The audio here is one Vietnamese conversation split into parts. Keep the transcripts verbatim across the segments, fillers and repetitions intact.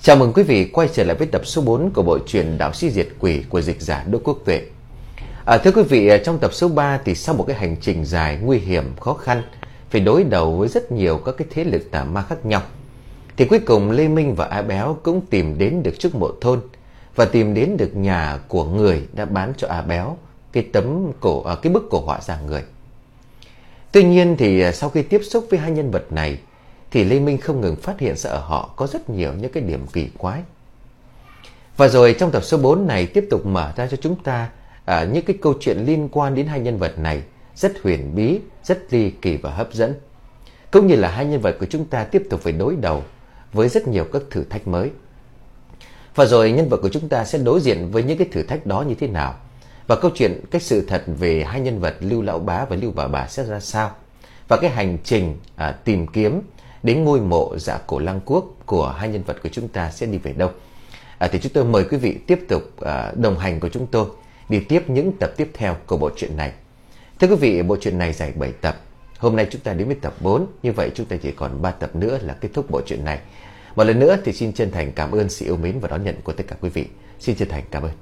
Chào mừng quý vị quay trở lại với tập số bốn của bộ truyện Đạo Sĩ Diệt Quỷ của dịch giả Đỗ Quốc Tuệ. À, thưa quý vị, trong tập số ba thì sau một cái hành trình dài, nguy hiểm, khó khăn, phải đối đầu với rất nhiều các cái thế lực tà ma khác nhau, thì cuối cùng Lê Minh và A Béo cũng tìm đến được trước mộ thôn và tìm đến được nhà của người đã bán cho A Béo cái tấm cổ, cái bức cổ họa da người. Tuy nhiên thì sau khi tiếp xúc với hai nhân vật này thì Lê Minh không ngừng phát hiện ra ở họ có rất nhiều những cái điểm kỳ quái. Và rồi trong tập số bốn này tiếp tục mở ra cho chúng ta à, những cái câu chuyện liên quan đến hai nhân vật này rất huyền bí, rất ly kỳ và hấp dẫn. Cũng như là hai nhân vật của chúng ta tiếp tục phải đối đầu với rất nhiều các thử thách mới. Và rồi nhân vật của chúng ta sẽ đối diện với những cái thử thách đó như thế nào. Và câu chuyện, cái sự thật về hai nhân vật Lưu Lão Bá và Lưu Bà Bà sẽ ra sao. Và cái hành trình à, tìm kiếm đến ngôi mộ Dạ Cổ Lăng Quốc của hai nhân vật của chúng ta sẽ đi về đâu. À, thì chúng tôi mời quý vị tiếp tục à, đồng hành của chúng tôi đi tiếp những tập tiếp theo của bộ truyện này. Thưa quý vị, bộ truyện này dài bảy tập. Hôm nay chúng ta đến với tập bốn. Như vậy chúng ta chỉ còn ba tập nữa là kết thúc bộ truyện này. Một lần nữa thì xin chân thành cảm ơn sự yêu mến và đón nhận của tất cả quý vị. Xin chân thành cảm ơn.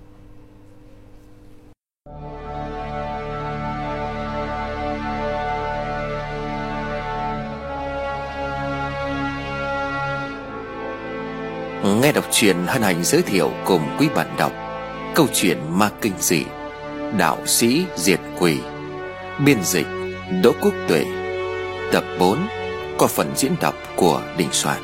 Nghe đọc truyện hân hạnh giới thiệu cùng quý bạn đọc câu chuyện ma kinh dị Đạo Sĩ Diệt Quỷ, biên dịch Đỗ Quốc Tuệ, tập bốn, có phần diễn đọc của Đình Soạn.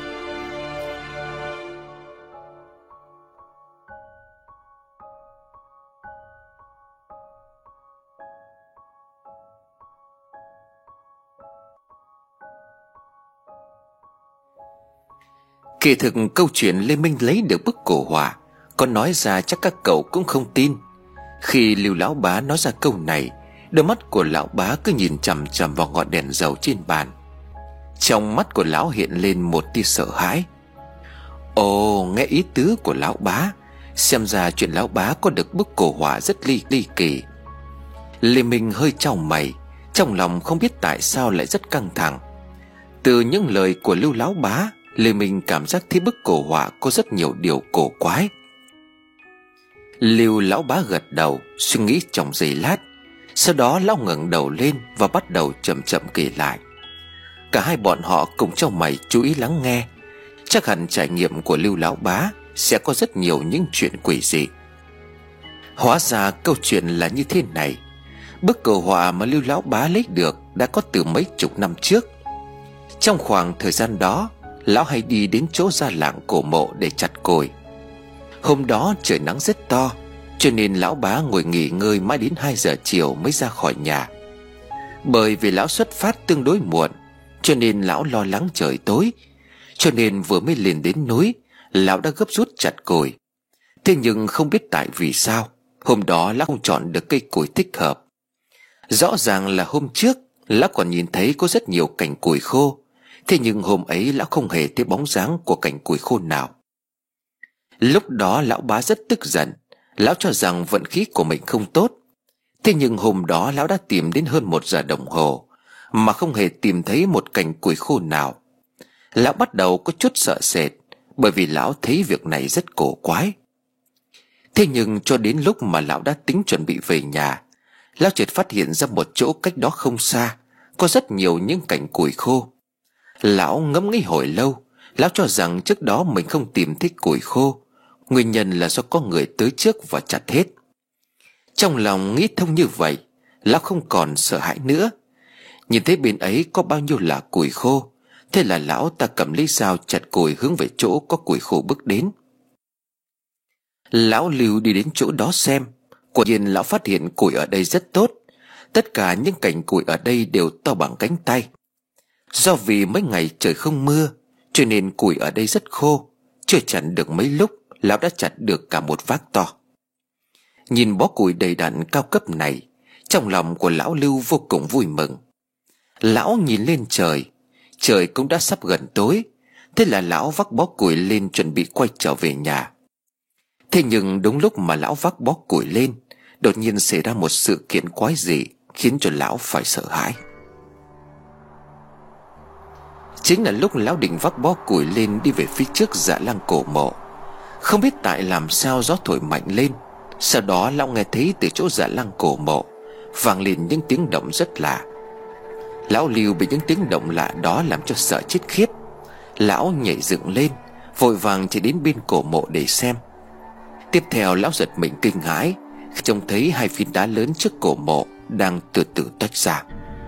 Kỳ thực câu chuyện Lê Minh lấy được bức cổ họa có nói ra chắc các cậu cũng không tin. Khi Lưu Lão Bá nói ra câu này, đôi mắt của Lão Bá cứ nhìn chằm chằm vào ngọn đèn dầu trên bàn. Trong mắt của Lão hiện lên một tia sợ hãi. Ồ, nghe ý tứ của Lão Bá, xem ra chuyện Lão Bá có được bức cổ họa rất ly ly kỳ. Lê Minh hơi chau mày, trong lòng không biết tại sao lại rất căng thẳng. Từ những lời của Lưu Lão Bá, Lê Minh cảm giác thấy bức cổ họa có rất nhiều điều cổ quái. Lưu Lão Bá gật đầu, suy nghĩ trong giây lát. Sau đó Lão ngẩng đầu lên và bắt đầu chậm chậm kể lại. Cả hai bọn họ cùng chau mày chú ý lắng nghe. Chắc hẳn trải nghiệm của Lưu Lão Bá sẽ có rất nhiều những chuyện quỷ dị. Hóa ra câu chuyện là như thế này. Bức cổ họa mà Lưu Lão Bá lấy được đã có từ mấy chục năm trước. Trong khoảng thời gian đó, Lão hay đi đến chỗ gia làng cổ mộ để chặt cồi. Hôm đó trời nắng rất to, cho nên Lão Bá ngồi nghỉ ngơi mãi đến hai giờ chiều mới ra khỏi nhà. Bởi vì Lão xuất phát tương đối muộn, cho nên Lão lo lắng trời tối. Cho nên vừa mới lên đến núi, Lão đã gấp rút chặt cồi. Thế nhưng không biết tại vì sao hôm đó Lão không chọn được cây củi thích hợp. Rõ ràng là hôm trước Lão còn nhìn thấy có rất nhiều cành củi khô. Thế nhưng hôm ấy Lão không hề thấy bóng dáng của cành củi khô nào. Lúc đó Lão Bá rất tức giận. Lão cho rằng vận khí của mình không tốt. Thế nhưng hôm đó Lão đã tìm đến hơn một giờ đồng hồ mà không hề tìm thấy một cành củi khô nào. Lão bắt đầu có chút sợ sệt, bởi vì Lão thấy việc này rất cổ quái. Thế nhưng cho đến lúc mà Lão đã tính chuẩn bị về nhà, Lão chợt phát hiện ra một chỗ cách đó không xa có rất nhiều những cành củi khô. Lão ngẫm nghĩ hồi lâu. Lão cho rằng trước đó mình không tìm thấy củi khô, nguyên nhân là do có người tới trước và chặt hết. Trong lòng nghĩ thông như vậy, Lão không còn sợ hãi nữa. Nhìn thấy bên ấy có bao nhiêu là củi khô, thế là Lão ta cầm lấy dao chặt củi hướng về chỗ có củi khô bước đến. Lão Lưu đi đến chỗ đó xem. Quả nhiên Lão phát hiện củi ở đây rất tốt. Tất cả những cành củi ở đây đều to bằng cánh tay. Do vì mấy ngày trời không mưa, cho nên củi ở đây rất khô. Chưa chặt được mấy lúc, Lão đã chặt được cả một vác to. Nhìn bó củi đầy đặn cao cấp này, trong lòng của Lão Lưu vô cùng vui mừng. Lão nhìn lên trời. Trời cũng đã sắp gần tối. Thế là Lão vác bó củi lên chuẩn bị quay trở về nhà. Thế nhưng đúng lúc mà Lão vác bó củi lên, đột nhiên xảy ra một sự kiện quái dị khiến cho Lão phải sợ hãi. Chính là lúc Lão định vác bó củi lên đi về phía trước dạ lăng cổ mộ, Không biết tại làm sao gió thổi mạnh lên. Sau đó lão nghe thấy từ chỗ dạ lăng cổ mộ vang lên những tiếng động rất lạ. Lão Lưu bị những tiếng động lạ đó làm cho sợ chết khiếp. Lão nhảy dựng lên, vội vàng chạy đến bên cổ mộ để xem. Tiếp theo lão giật mình kinh hãi khi trông thấy hai phiến đá lớn trước cổ mộ đang từ từ tách ra.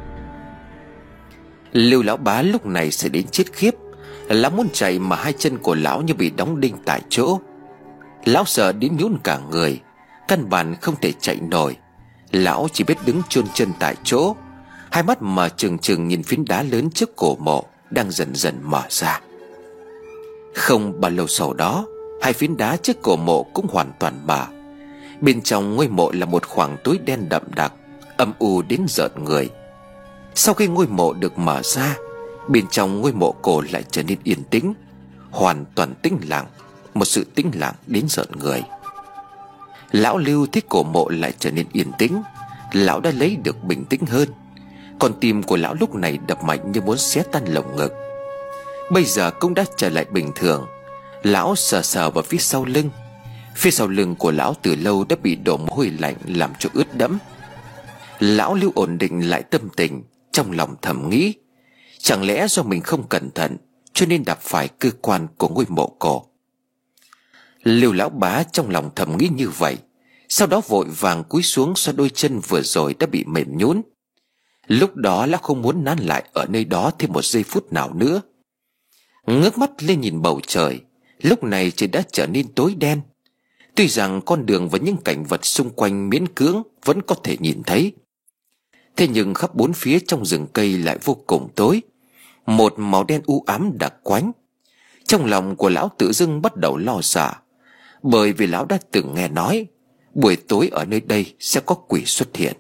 Lưu lão bá lúc này sẽ đến chết khiếp. Lão muốn chạy mà hai chân của lão như bị đóng đinh tại chỗ. Lão sợ đến nhũn cả người, căn bản không thể chạy nổi. Lão chỉ biết đứng chôn chân tại chỗ, hai mắt mở trừng trừng nhìn phiến đá lớn trước cổ mộ đang dần dần mở ra. Không bao lâu sau đó, hai phiến đá trước cổ mộ cũng hoàn toàn mở. Bên trong ngôi mộ là một khoảng tối đen đậm đặc, âm u đến rợn người. Sau khi ngôi mộ được mở ra, bên trong ngôi mộ cổ lại trở nên yên tĩnh, hoàn toàn tĩnh lặng, một sự tĩnh lặng đến rợn người. Lão Lưu thấy cổ mộ lại trở nên yên tĩnh, lão đã lấy được bình tĩnh hơn. Còn tim của lão lúc này đập mạnh như muốn xé tan lồng ngực. Bây giờ cũng đã trở lại bình thường. Lão sờ sờ vào phía sau lưng. Phía sau lưng của lão từ lâu đã bị đổ mồ hôi lạnh làm cho ướt đẫm. Lão Lưu ổn định lại tâm tình, trong lòng thầm nghĩ, chẳng lẽ do mình không cẩn thận cho nên đạp phải cơ quan của ngôi mộ cổ. Lưu lão bá trong lòng thầm nghĩ như vậy, sau đó vội vàng cúi xuống xoa đôi chân vừa rồi đã bị mềm nhũn. Lúc đó lão không muốn nán lại ở nơi đó thêm một giây phút nào nữa. Ngước mắt lên nhìn bầu trời, lúc này trời đã trở nên tối đen. Tuy rằng con đường và những cảnh vật xung quanh miễn cưỡng vẫn có thể nhìn thấy, thế nhưng khắp bốn phía trong rừng cây lại vô cùng tối, một màu đen u ám đặc quánh. Trong lòng của lão tự dưng bắt đầu lo sợ, bởi vì lão đã từng nghe nói buổi tối ở nơi đây sẽ có quỷ xuất hiện.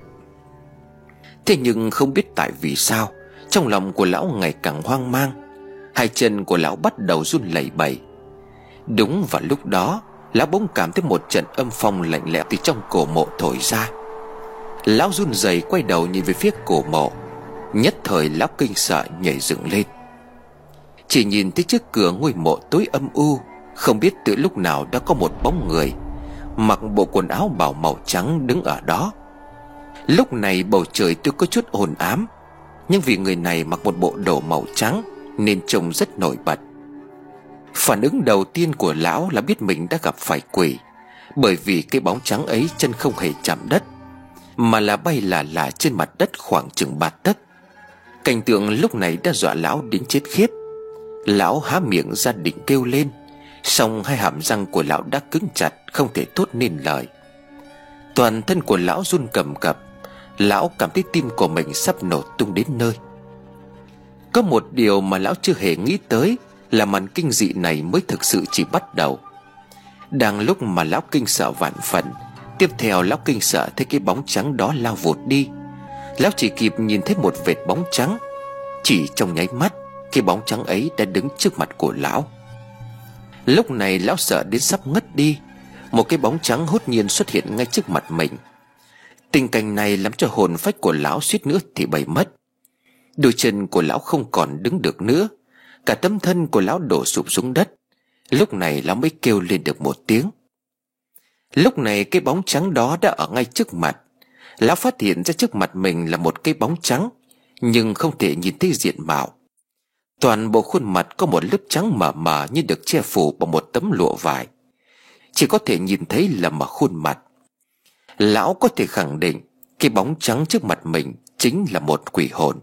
Thế nhưng không biết tại vì sao, trong lòng của lão ngày càng hoang mang, hai chân của lão bắt đầu run lẩy bẩy. Đúng vào lúc đó, lão bỗng cảm thấy một trận âm phong lạnh lẽo từ trong cổ mộ thổi ra. Lão run rẩy quay đầu nhìn về phía cổ mộ, nhất thời lão kinh sợ nhảy dựng lên. Chỉ nhìn thấy trước cửa ngôi mộ tối âm u, không biết từ lúc nào đã có một bóng người mặc bộ quần áo bào màu trắng đứng ở đó. Lúc này bầu trời tuy có chút ồn ám, nhưng vì người này mặc một bộ đồ màu trắng nên trông rất nổi bật. Phản ứng đầu tiên của lão là biết mình đã gặp phải quỷ, bởi vì cái bóng trắng ấy chân không hề chạm đất, mà là bay lả lả trên mặt đất khoảng chừng ba tấc. Cảnh tượng lúc này đã dọa lão đến chết khiếp. Lão há miệng ra định kêu lên, song hai hàm răng của lão đã cứng chặt, không thể thốt nên lời. Toàn thân của lão run cầm cập. Lão cảm thấy tim của mình sắp nổ tung đến nơi. Có một điều mà lão chưa hề nghĩ tới là màn kinh dị này mới thực sự chỉ bắt đầu. Đang lúc mà lão kinh sợ vạn phần, tiếp theo lão kinh sợ thấy cái bóng trắng đó lao vụt đi. Lão chỉ kịp nhìn thấy một vệt bóng trắng. Chỉ trong nháy mắt, cái bóng trắng ấy đã đứng trước mặt của lão. Lúc này lão sợ đến sắp ngất đi. Một cái bóng trắng hốt nhiên xuất hiện ngay trước mặt mình. Tình cảnh này làm cho hồn phách của lão suýt nữa thì bay mất. Đôi chân của lão không còn đứng được nữa, cả tấm thân của lão đổ sụp xuống đất. Lúc này lão mới kêu lên được một tiếng. Lúc này cái bóng trắng đó đã ở ngay trước mặt. Lão phát hiện ra trước mặt mình là một cái bóng trắng, nhưng không thể nhìn thấy diện mạo. Toàn bộ khuôn mặt có một lớp trắng mờ mờ như được che phủ bằng một tấm lụa vải, chỉ có thể nhìn thấy là một khuôn mặt. Lão có thể khẳng định cái bóng trắng trước mặt mình chính là một quỷ hồn.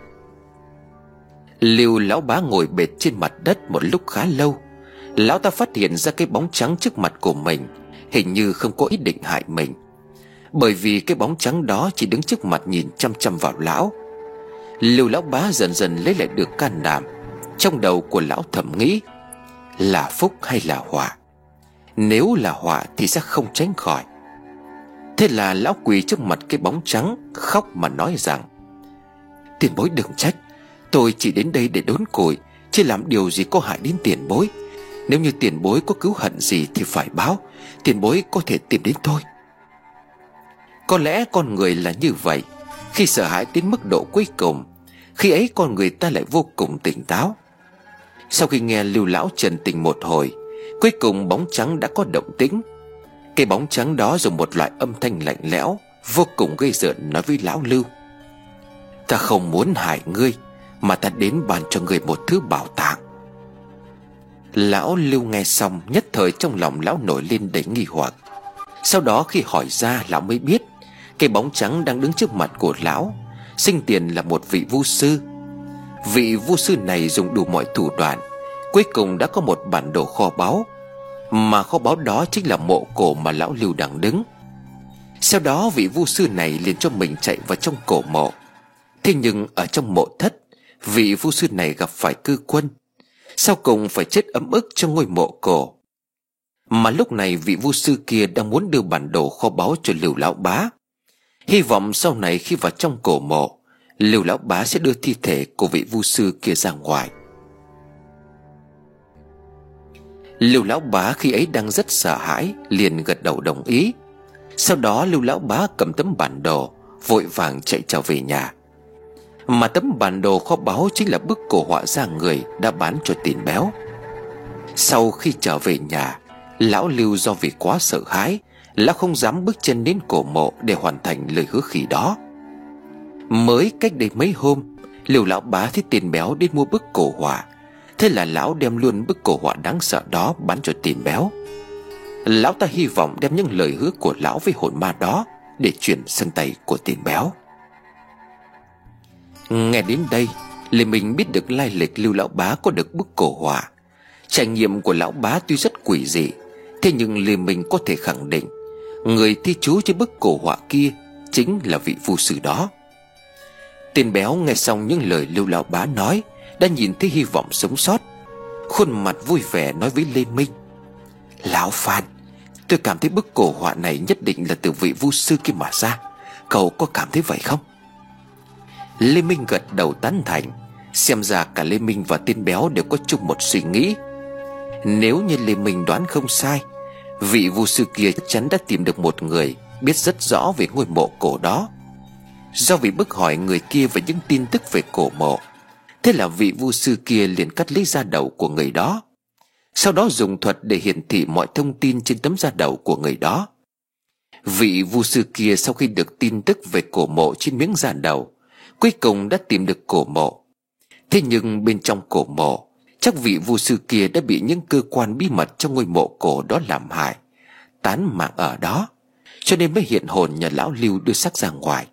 Lưu lão bá ngồi bệt trên mặt đất một lúc khá lâu. Lão ta phát hiện ra cái bóng trắng trước mặt của mình hình như không có ý định hại mình, bởi vì cái bóng trắng đó chỉ đứng trước mặt nhìn chăm chăm vào lão. Lưu lão bá dần dần lấy lại được can đảm. Trong đầu của lão thầm nghĩ, là phúc hay là họa? Nếu là họa thì sẽ không tránh khỏi. Thế là lão quỳ trước mặt cái bóng trắng, khóc mà nói rằng: tiền bối đừng trách, tôi chỉ đến đây để đốn củi, chứ làm điều gì có hại đến tiền bối. Nếu như tiền bối có cứu hận gì thì phải báo, tiền bối có thể tìm đến tôi. Có lẽ con người là như vậy, khi sợ hãi đến mức độ cuối cùng, khi ấy con người ta lại vô cùng tỉnh táo. Sau khi nghe Lưu lão trần tình một hồi, Cuối cùng bóng trắng đã có động tĩnh. Cái bóng trắng đó dùng một loại âm thanh lạnh lẽo vô cùng gây rợn nói với lão Lưu: "Ta không muốn hại ngươi, mà ta đến bàn cho ngươi một thứ bảo tàng." Lão Lưu nghe xong, nhất thời trong lòng lão nổi lên đầy nghi hoặc. Sau đó khi hỏi ra, lão mới biết cái bóng trắng đang đứng trước mặt của lão sinh tiền là một vị vu sư. Vị vu sư này dùng đủ mọi thủ đoạn, cuối cùng đã có một bản đồ kho báu. Mà kho báu đó chính là mộ cổ mà lão Lưu đang đứng. Sau đó vị vu sư này liền cho mình chạy vào trong cổ mộ. Thế nhưng ở trong mộ thất, vị vu sư này gặp phải cư quân, sau cùng phải chết ấm ức trong ngôi mộ cổ. Mà lúc này vị vu sư kia đang muốn đưa bản đồ kho báu cho Lưu lão bá, hy vọng sau này khi vào trong cổ mộ, Lưu lão bá sẽ đưa thi thể của vị vu sư kia ra ngoài. Lưu lão bá khi ấy đang rất sợ hãi, liền gật đầu đồng ý. Sau đó Lưu lão bá cầm tấm bản đồ, vội vàng chạy trở về nhà. Mà tấm bản đồ kho báu chính là bức cổ họa da người đã bán cho Tiền Béo. Sau khi trở về nhà, lão Lưu do vì quá sợ hãi, lão không dám bước chân đến cổ mộ để hoàn thành lời hứa khi đó. Mới cách đây mấy hôm, Lưu lão bá thấy Tiền Béo đến mua bức cổ họa, thế là lão đem luôn bức cổ họa đáng sợ đó bán cho Tiền Béo. Lão ta hy vọng đem những lời hứa của lão với hồn ma đó để chuyển sang tay của Tiền Béo. Nghe đến đây, Lê Minh biết được lai lịch Lưu lão bá có được bức cổ họa. Trải nghiệm của lão bá tuy rất quỷ dị, thế nhưng Lê Minh có thể khẳng định người thi chú trên bức cổ họa kia chính là vị vu sư đó. Tiền Béo nghe xong những lời Lưu lão bá nói, đã nhìn thấy hy vọng sống sót, khuôn mặt vui vẻ nói với Lê Minh: "Lão Phan, tôi cảm thấy bức cổ họa này nhất định là từ vị vu sư kia mà ra. Cậu có cảm thấy vậy không?" Lê Minh gật đầu tán thành. Xem ra cả Lê Minh và Tiền Béo đều có chung một suy nghĩ. Nếu như Lê Minh đoán không sai, vị vu sư kia chắc chắn đã tìm được một người biết rất rõ về ngôi mộ cổ đó. Do vì bức hỏi người kia về những tin tức về cổ mộ, thế là vị vu sư kia liền cắt lấy da đầu của người đó, sau đó dùng thuật để hiển thị mọi thông tin trên tấm da đầu của người đó. Vị vu sư kia sau khi được tin tức về cổ mộ trên miếng da đầu, cuối cùng đã tìm được cổ mộ. Thế nhưng bên trong cổ mộ, chắc vị vu sư kia đã bị những cơ quan bí mật trong ngôi mộ cổ đó làm hại, tán mạng ở đó, cho nên mới hiện hồn nhờ lão Lưu đưa xác ra ngoài.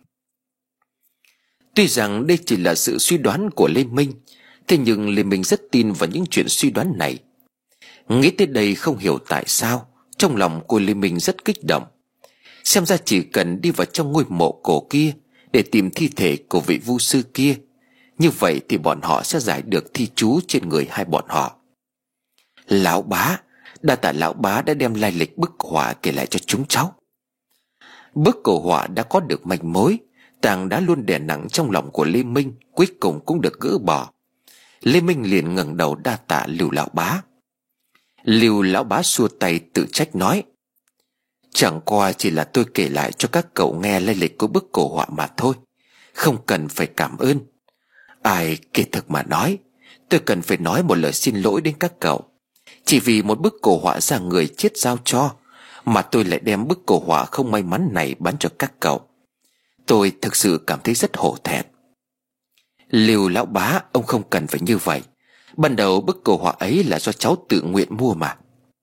Tuy rằng đây chỉ là sự suy đoán của Lê Minh, thế nhưng Lê Minh rất tin vào những chuyện suy đoán này. Nghĩ tới đây không hiểu tại sao trong lòng cô Lê Minh rất kích động. Xem ra chỉ cần đi vào trong ngôi mộ cổ kia để tìm thi thể của vị vu sư kia, như vậy thì bọn họ sẽ giải được thi chú trên người hai bọn họ. Lão bá, đa tạ lão bá đã đem lai lịch bức họa kể lại cho chúng cháu. Bức cổ họa đã có được manh mối, tảng đá luôn đè nặng trong lòng của Lê Minh cuối cùng cũng được gỡ bỏ. Lê Minh liền ngẩng đầu đa tạ Lưu lão bá. Lưu lão bá xua tay tự trách nói: "Chẳng qua chỉ là tôi kể lại cho các cậu nghe lai lịch của bức cổ họa mà thôi, không cần phải cảm ơn. Ai kỳ thực mà nói, tôi cần phải nói một lời xin lỗi đến các cậu. Chỉ vì một bức cổ họa ra người chết giao cho, mà tôi lại đem bức cổ họa không may mắn này bán cho các cậu. Tôi thực sự cảm thấy rất hổ thẹn." "Lưu lão bá, ông không cần phải như vậy. Ban đầu bức cổ họa ấy là do cháu tự nguyện mua mà."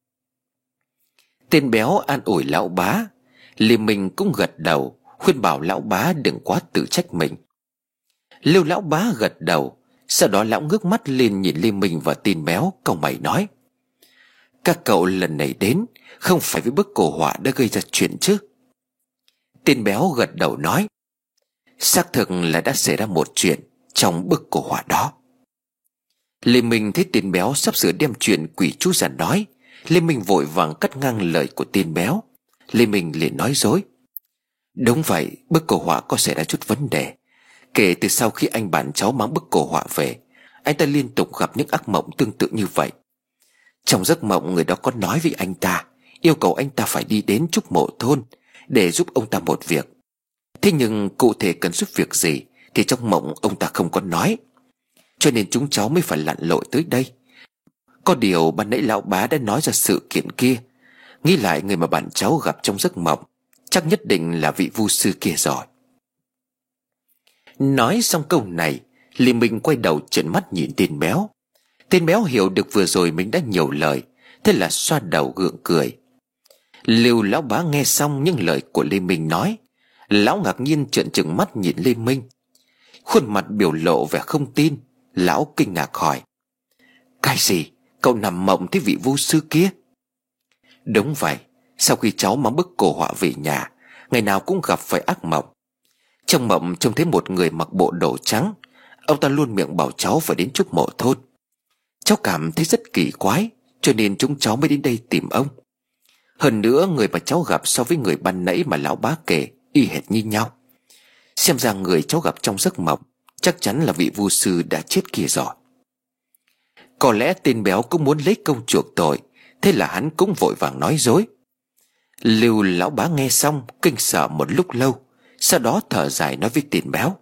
Tên Béo an ủi lão bá. Lê Minh cũng gật đầu, khuyên bảo lão bá đừng quá tự trách mình. Lưu lão bá gật đầu. Sau đó lão ngước mắt lên nhìn Lê Minh và Tên Béo, cau mày nói: "Các cậu lần này đến không phải với bức cổ họa đã gây ra chuyện chứ?" Tên Béo gật đầu nói: "Xác thực là đã xảy ra một chuyện trong bức cổ họa đó." Lê Minh thấy Tên Béo sắp sửa đem chuyện quỷ chú giả nói, Lê Minh vội vàng cắt ngang lời của Tên Béo. Lê Minh liền nói dối: "Đúng vậy, bức cổ họa có xảy ra chút vấn đề. Kể từ sau khi anh bạn cháu mang bức cổ họa về, anh ta liên tục gặp những ác mộng tương tự như vậy. Trong giấc mộng, người đó có nói với anh ta, yêu cầu anh ta phải đi đến Trúc Mộ Thôn để giúp ông ta một việc. Thế nhưng cụ thể cần giúp việc gì thì trong mộng ông ta không có nói, cho nên chúng cháu mới phải lặn lội tới đây. Có điều ban nãy lão bá đã nói ra sự kiện kia. Nghĩ lại người mà bạn cháu gặp trong giấc mộng chắc nhất định là vị vu sư kia rồi. Nói xong câu này, Lê Minh quay đầu trợn mắt nhìn tên béo. Tên béo hiểu được vừa rồi mình đã nhiều lời, thế là xoa đầu gượng cười. Lưu lão bá nghe xong những lời của Lê Minh nói, lão ngạc nhiên trợn trừng mắt nhìn Lê Minh. Khuôn mặt biểu lộ vẻ không tin. Lão kinh ngạc hỏi: Cái gì? Cậu nằm mộng thấy vị vu sư kia? Đúng vậy. Sau khi cháu mang bức cổ họa về nhà, ngày nào cũng gặp phải ác mộng. Trong mộng trông thấy một người mặc bộ đồ trắng. Ông ta luôn miệng bảo cháu phải đến chúc mộ thôn. Cháu cảm thấy rất kỳ quái, cho nên chúng cháu mới đến đây tìm ông. Hơn nữa người mà cháu gặp so với người ban nãy mà lão bá kể y hệt như nhau. Xem ra người cháu gặp trong giấc mộng chắc chắn là vị vu sư đã chết kia rồi. Có lẽ tên béo cũng muốn lấy công chuộc tội, thế là hắn cũng vội vàng nói dối. Lưu lão bá nghe xong kinh sợ một lúc lâu, sau đó thở dài nói với tên béo: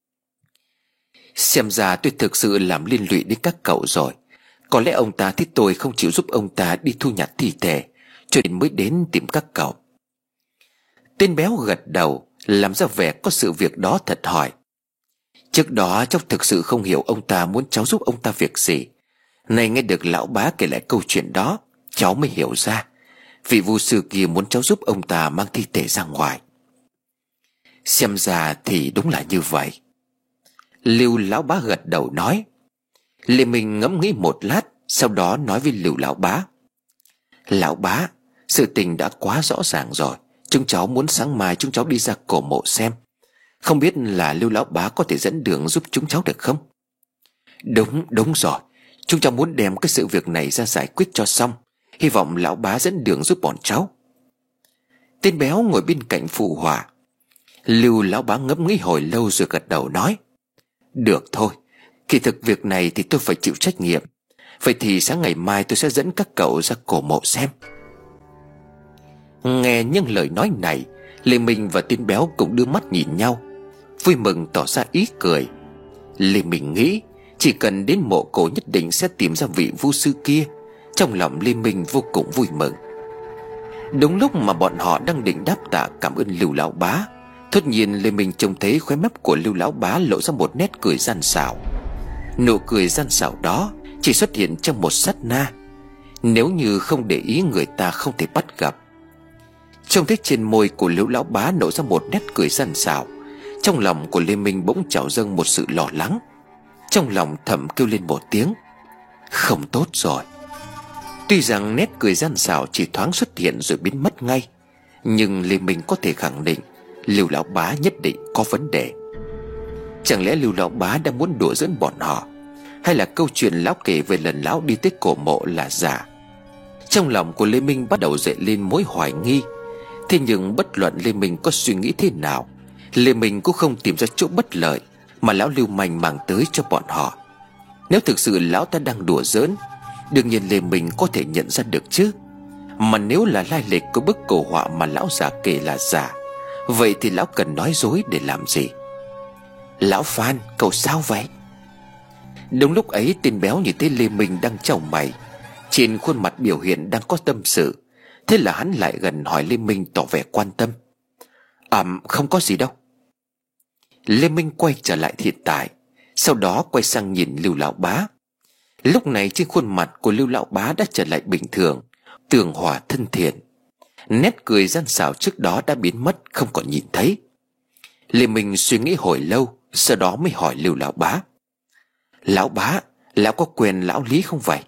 Xem ra tôi thực sự làm liên lụy đến các cậu rồi. Có lẽ ông ta thích tôi không chịu giúp ông ta đi thu nhặt thi thể, cho nên mới đến tìm các cậu. Tên béo gật đầu, làm ra vẻ có sự việc đó thật, hỏi: Trước đó cháu thực sự không hiểu ông ta muốn cháu giúp ông ta việc gì. Này nghe được lão bá kể lại câu chuyện đó, cháu mới hiểu ra vị vu sư kia muốn cháu giúp ông ta mang thi thể ra ngoài. Xem ra thì đúng là như vậy. Lưu lão bá gật đầu nói. Lê Minh ngẫm nghĩ một lát, sau đó nói với Lưu lão bá: Lão bá, sự tình đã quá rõ ràng rồi. Chúng cháu muốn sáng mai chúng cháu đi ra cổ mộ xem. Không biết là Lưu lão bá có thể dẫn đường giúp chúng cháu được không? Đúng, đúng rồi. Chúng cháu muốn đem cái sự việc này ra giải quyết cho xong. Hy vọng lão bá dẫn đường giúp bọn cháu. Tên béo ngồi bên cạnh phụ họa. Lưu lão bá ngẫm nghĩ hồi lâu rồi gật đầu nói: Được thôi, kỳ thực việc này thì tôi phải chịu trách nhiệm. Vậy thì sáng ngày mai tôi sẽ dẫn các cậu ra cổ mộ xem. Nghe những lời nói này, Lê Minh và tên béo cũng đưa mắt nhìn nhau, vui mừng tỏ ra ý cười. Lê Minh nghĩ chỉ cần đến mộ cổ nhất định sẽ tìm ra vị vu sư kia. Trong lòng Lê Minh vô cùng vui mừng. Đúng lúc mà bọn họ đang định đáp tạ cảm ơn Lưu lão bá, thốt nhiên Lê Minh trông thấy khóe mép của Lưu lão bá lộ ra một nét cười gian xảo. Nụ cười gian xảo đó chỉ xuất hiện trong một sát na, nếu như không để ý người ta không thể bắt gặp. Trông thấy trên môi của Lưu lão bá nở ra một nét cười gian xảo, trong lòng của Lê Minh bỗng trào dâng một sự lo lắng. Trong lòng thầm kêu lên một tiếng: Không tốt rồi. Tuy rằng nét cười gian xảo chỉ thoáng xuất hiện rồi biến mất ngay, nhưng Lê Minh có thể khẳng định Lưu lão bá nhất định có vấn đề. Chẳng lẽ Lưu lão bá đã muốn đùa giỡn bọn họ, hay là câu chuyện lão kể về lần lão đi tới cổ mộ là giả? Trong lòng của Lê Minh bắt đầu dậy lên mối hoài nghi. Thế nhưng bất luận Lê Minh có suy nghĩ thế nào, Lê Minh cũng không tìm ra chỗ bất lợi mà lão lưu manh mang tới cho bọn họ. Nếu thực sự lão ta đang đùa giỡn, đương nhiên Lê Minh có thể nhận ra được chứ. Mà nếu là lai lịch của bức cổ họa mà lão già kể là giả, vậy thì lão cần nói dối để làm gì? Lão Phan, cậu sao vậy? Đúng lúc ấy tên béo nhìn thấy Lê Minh đang chau mày, trên khuôn mặt biểu hiện đang có tâm sự. Thế là hắn lại gần hỏi Lê Minh tỏ vẻ quan tâm. À, không có gì đâu. Lê Minh quay trở lại hiện tại, sau đó quay sang nhìn Lưu lão bá. Lúc này trên khuôn mặt của Lưu lão bá đã trở lại bình thường, tường hòa thân thiện. Nét cười gian xảo trước đó đã biến mất, không còn nhìn thấy. Lê Minh suy nghĩ hồi lâu, sau đó mới hỏi Lưu lão bá: Lão bá, lão có quen lão Lý không vậy?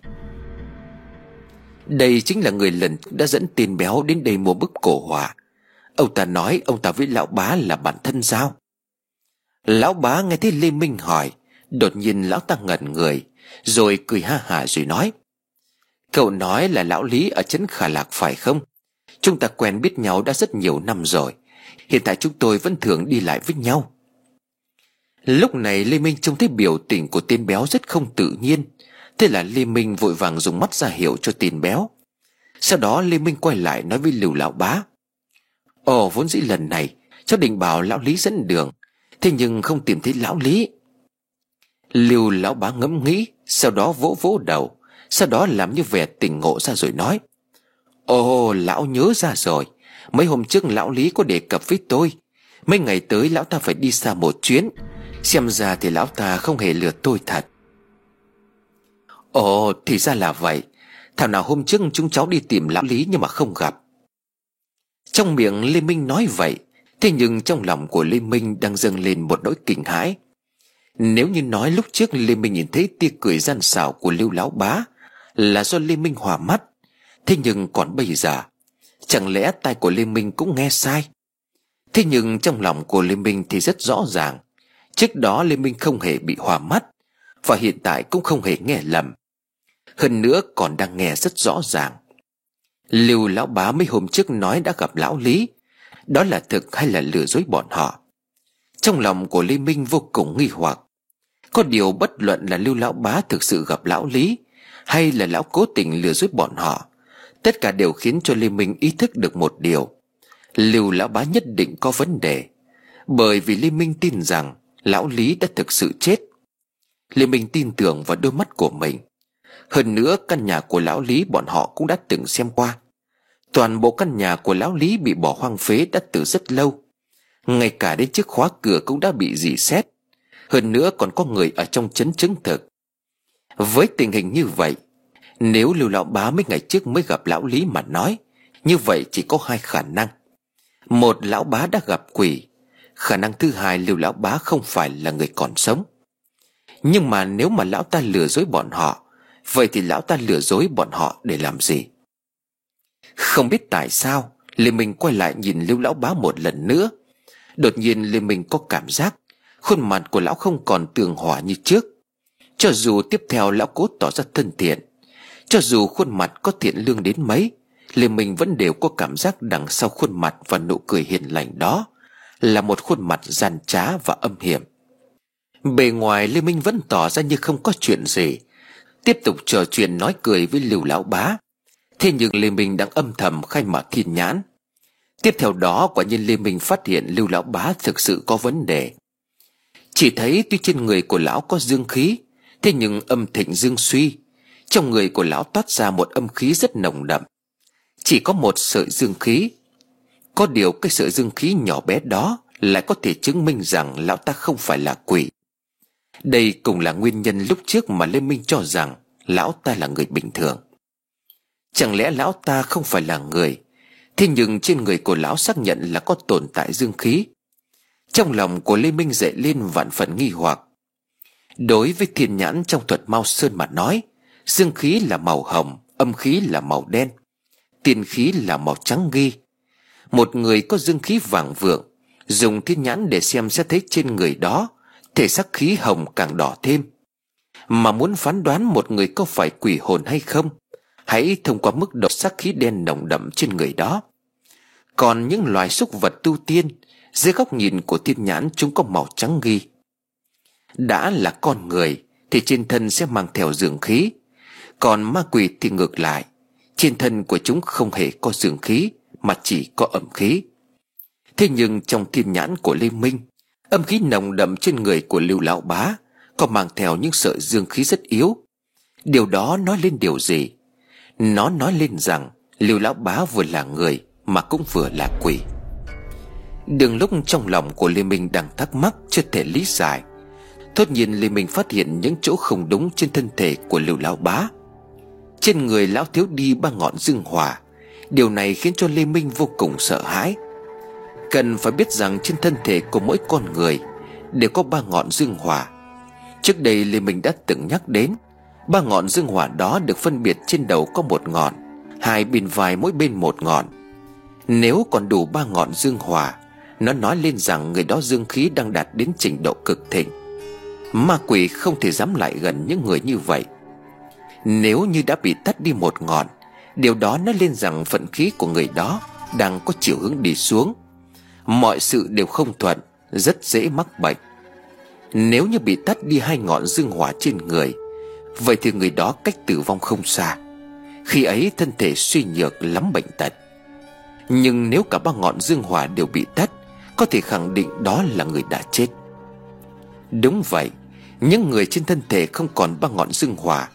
Đây chính là người lần đã dẫn tên béo đến đây mua bức cổ họa. Ông ta nói ông ta với lão bá là bạn thân giao. Lão bá nghe thấy Lê Minh hỏi, đột nhiên lão ta ngẩn người, rồi cười ha hả rồi nói: Cậu nói là lão Lý ở trấn Khả Lạc phải không? Chúng ta quen biết nhau đã rất nhiều năm rồi. Hiện tại chúng tôi vẫn thường đi lại với nhau. Lúc này Lê Minh trông thấy biểu tình của tên béo rất không tự nhiên. Thế là Lê Minh vội vàng dùng mắt ra hiệu cho tên béo. Sau đó Lê Minh quay lại nói với Lưu lão bá: Ồ, vốn dĩ lần này cháu định bảo lão Lý dẫn đường, thế nhưng không tìm thấy lão Lý. Lưu lão bá ngẫm nghĩ, sau đó vỗ vỗ đầu, Sau đó làm như vẻ tỉnh ngộ ra rồi nói: Ồ, lão nhớ ra rồi. Mấy hôm trước lão Lý có đề cập với tôi, mấy ngày tới lão ta phải đi xa một chuyến. Xem ra thì lão ta không hề lừa tôi thật. Ồ, thì ra là vậy. Thảo nào hôm trước chúng cháu đi tìm lão Lý nhưng mà không gặp. Trong miệng Lê Minh nói vậy, thế nhưng trong lòng của Lê Minh đang dâng lên một nỗi kinh hãi. Nếu như nói lúc trước Lê Minh nhìn thấy tia cười gian xảo của Lưu lão bá là do Lê Minh hòa mắt, thế nhưng còn bây giờ, chẳng lẽ tai của Lê Minh cũng nghe sai? Thế nhưng trong lòng của Lê Minh thì rất rõ ràng, trước đó Lê Minh không hề bị hòa mắt, và hiện tại cũng không hề nghe lầm. Hơn nữa còn đang nghe rất rõ ràng. Lưu lão bá mấy hôm trước nói đã gặp lão Lý, đó là thực hay là lừa dối bọn họ? Trong lòng của Lê Minh vô cùng nghi hoặc. Có điều bất luận là Lưu lão bá thực sự gặp lão Lý, hay là lão cố tình lừa dối bọn họ, tất cả đều khiến cho Lê Minh ý thức được một điều: Lưu lão bá nhất định có vấn đề. Bởi vì Lê Minh tin rằng lão Lý đã thực sự chết. Lê Minh tin tưởng vào đôi mắt của mình. Hơn nữa căn nhà của lão Lý bọn họ cũng đã từng xem qua. Toàn bộ căn nhà của lão Lý bị bỏ hoang phế đã từ rất lâu. Ngay cả đến chiếc khóa cửa cũng đã bị rỉ sét. Hơn nữa còn có người ở trong trấn chứng thực. Với tình hình như vậy, nếu Lưu lão bá mấy ngày trước mới gặp lão Lý mà nói, như vậy chỉ có hai khả năng: một, lão bá đã gặp quỷ; khả năng thứ hai, Lưu lão bá không phải là người còn sống. Nhưng mà nếu mà lão ta lừa dối bọn họ, vậy thì lão ta lừa dối bọn họ để làm gì? Không biết tại sao Lê Minh quay lại nhìn Lưu lão bá một lần nữa. Đột nhiên Lê Minh có cảm giác khuôn mặt của lão không còn tường hòa như trước. Cho dù tiếp theo lão cố tỏ ra thân thiện, cho dù khuôn mặt có thiện lương đến mấy, Lê Minh vẫn đều có cảm giác đằng sau khuôn mặt và nụ cười hiền lành đó là một khuôn mặt gian trá và âm hiểm. Bề ngoài Lê Minh vẫn tỏ ra như không có chuyện gì, tiếp tục trò chuyện nói cười với Lưu lão bá. Thế nhưng Lê Minh đang âm thầm khai mở thiên nhãn. Tiếp theo đó quả nhiên Lê Minh phát hiện Lưu lão bá thực sự có vấn đề. Chỉ thấy tuy trên người của lão có dương khí, thế nhưng âm thịnh dương suy. Trong người của lão toát ra một âm khí rất nồng đậm, chỉ có một sợi dương khí. Có điều cái sợi dương khí nhỏ bé đó lại có thể chứng minh rằng lão ta không phải là quỷ. Đây cũng là nguyên nhân lúc trước mà Lê Minh cho rằng lão ta là người bình thường. Chẳng lẽ lão ta không phải là người, thế nhưng trên người của lão xác nhận là có tồn tại dương khí? Trong lòng của Lê Minh dậy lên vạn phần nghi hoặc. Đối với thiên nhãn trong thuật Mao Sơn mà nói, dương khí là màu hồng, âm khí là màu đen, tiên khí là màu trắng ghi. Một người có dương khí vàng vượng, dùng thiên nhãn để xem sẽ thấy trên người đó thể sắc khí hồng càng đỏ thêm. Mà muốn phán đoán một người có phải quỷ hồn hay không, hãy thông qua mức độ sắc khí đen nồng đậm trên người đó. Còn những loài súc vật tu tiên, dưới góc nhìn của thiên nhãn chúng có màu trắng ghi. Đã là con người thì trên thân sẽ mang theo dương khí, còn ma quỷ thì ngược lại, trên thân của chúng không hề có dương khí mà chỉ có âm khí. Thế nhưng trong thiên nhãn của Lê Minh, âm khí nồng đậm trên người của Lưu lão bá có mang theo những sợi dương khí rất yếu. Điều đó nói lên điều gì? Nó nói lên rằng Lưu lão bá vừa là người mà cũng vừa là quỷ. Đường lúc trong lòng của Lê Minh đang thắc mắc chưa thể lý giải, thốt nhiên Lê Minh phát hiện những chỗ không đúng trên thân thể của Lưu lão bá. Trên người lão thiếu đi ba ngọn dương hỏa. Điều này khiến cho Lê Minh vô cùng sợ hãi. Cần phải biết rằng trên thân thể của mỗi con người đều có ba ngọn dương hỏa. Trước đây Lê Minh đã từng nhắc đến, ba ngọn dương hỏa đó được phân biệt trên đầu có một ngọn, hai bên vai mỗi bên một ngọn. Nếu còn đủ ba ngọn dương hỏa, nó nói lên rằng người đó dương khí đang đạt đến trình độ cực thịnh. Ma quỷ không thể dám lại gần những người như vậy. Nếu như đã bị tắt đi một ngọn, điều đó nói lên rằng vận khí của người đó đang có chiều hướng đi xuống. Mọi sự đều không thuận, rất dễ mắc bệnh. Nếu như bị tắt đi hai ngọn dương hỏa trên người, vậy thì người đó cách tử vong không xa. Khi ấy thân thể suy nhược lắm bệnh tật. Nhưng nếu cả ba ngọn dương hỏa đều bị tắt, có thể khẳng định đó là người đã chết. Đúng vậy, những người trên thân thể không còn ba ngọn dương hỏa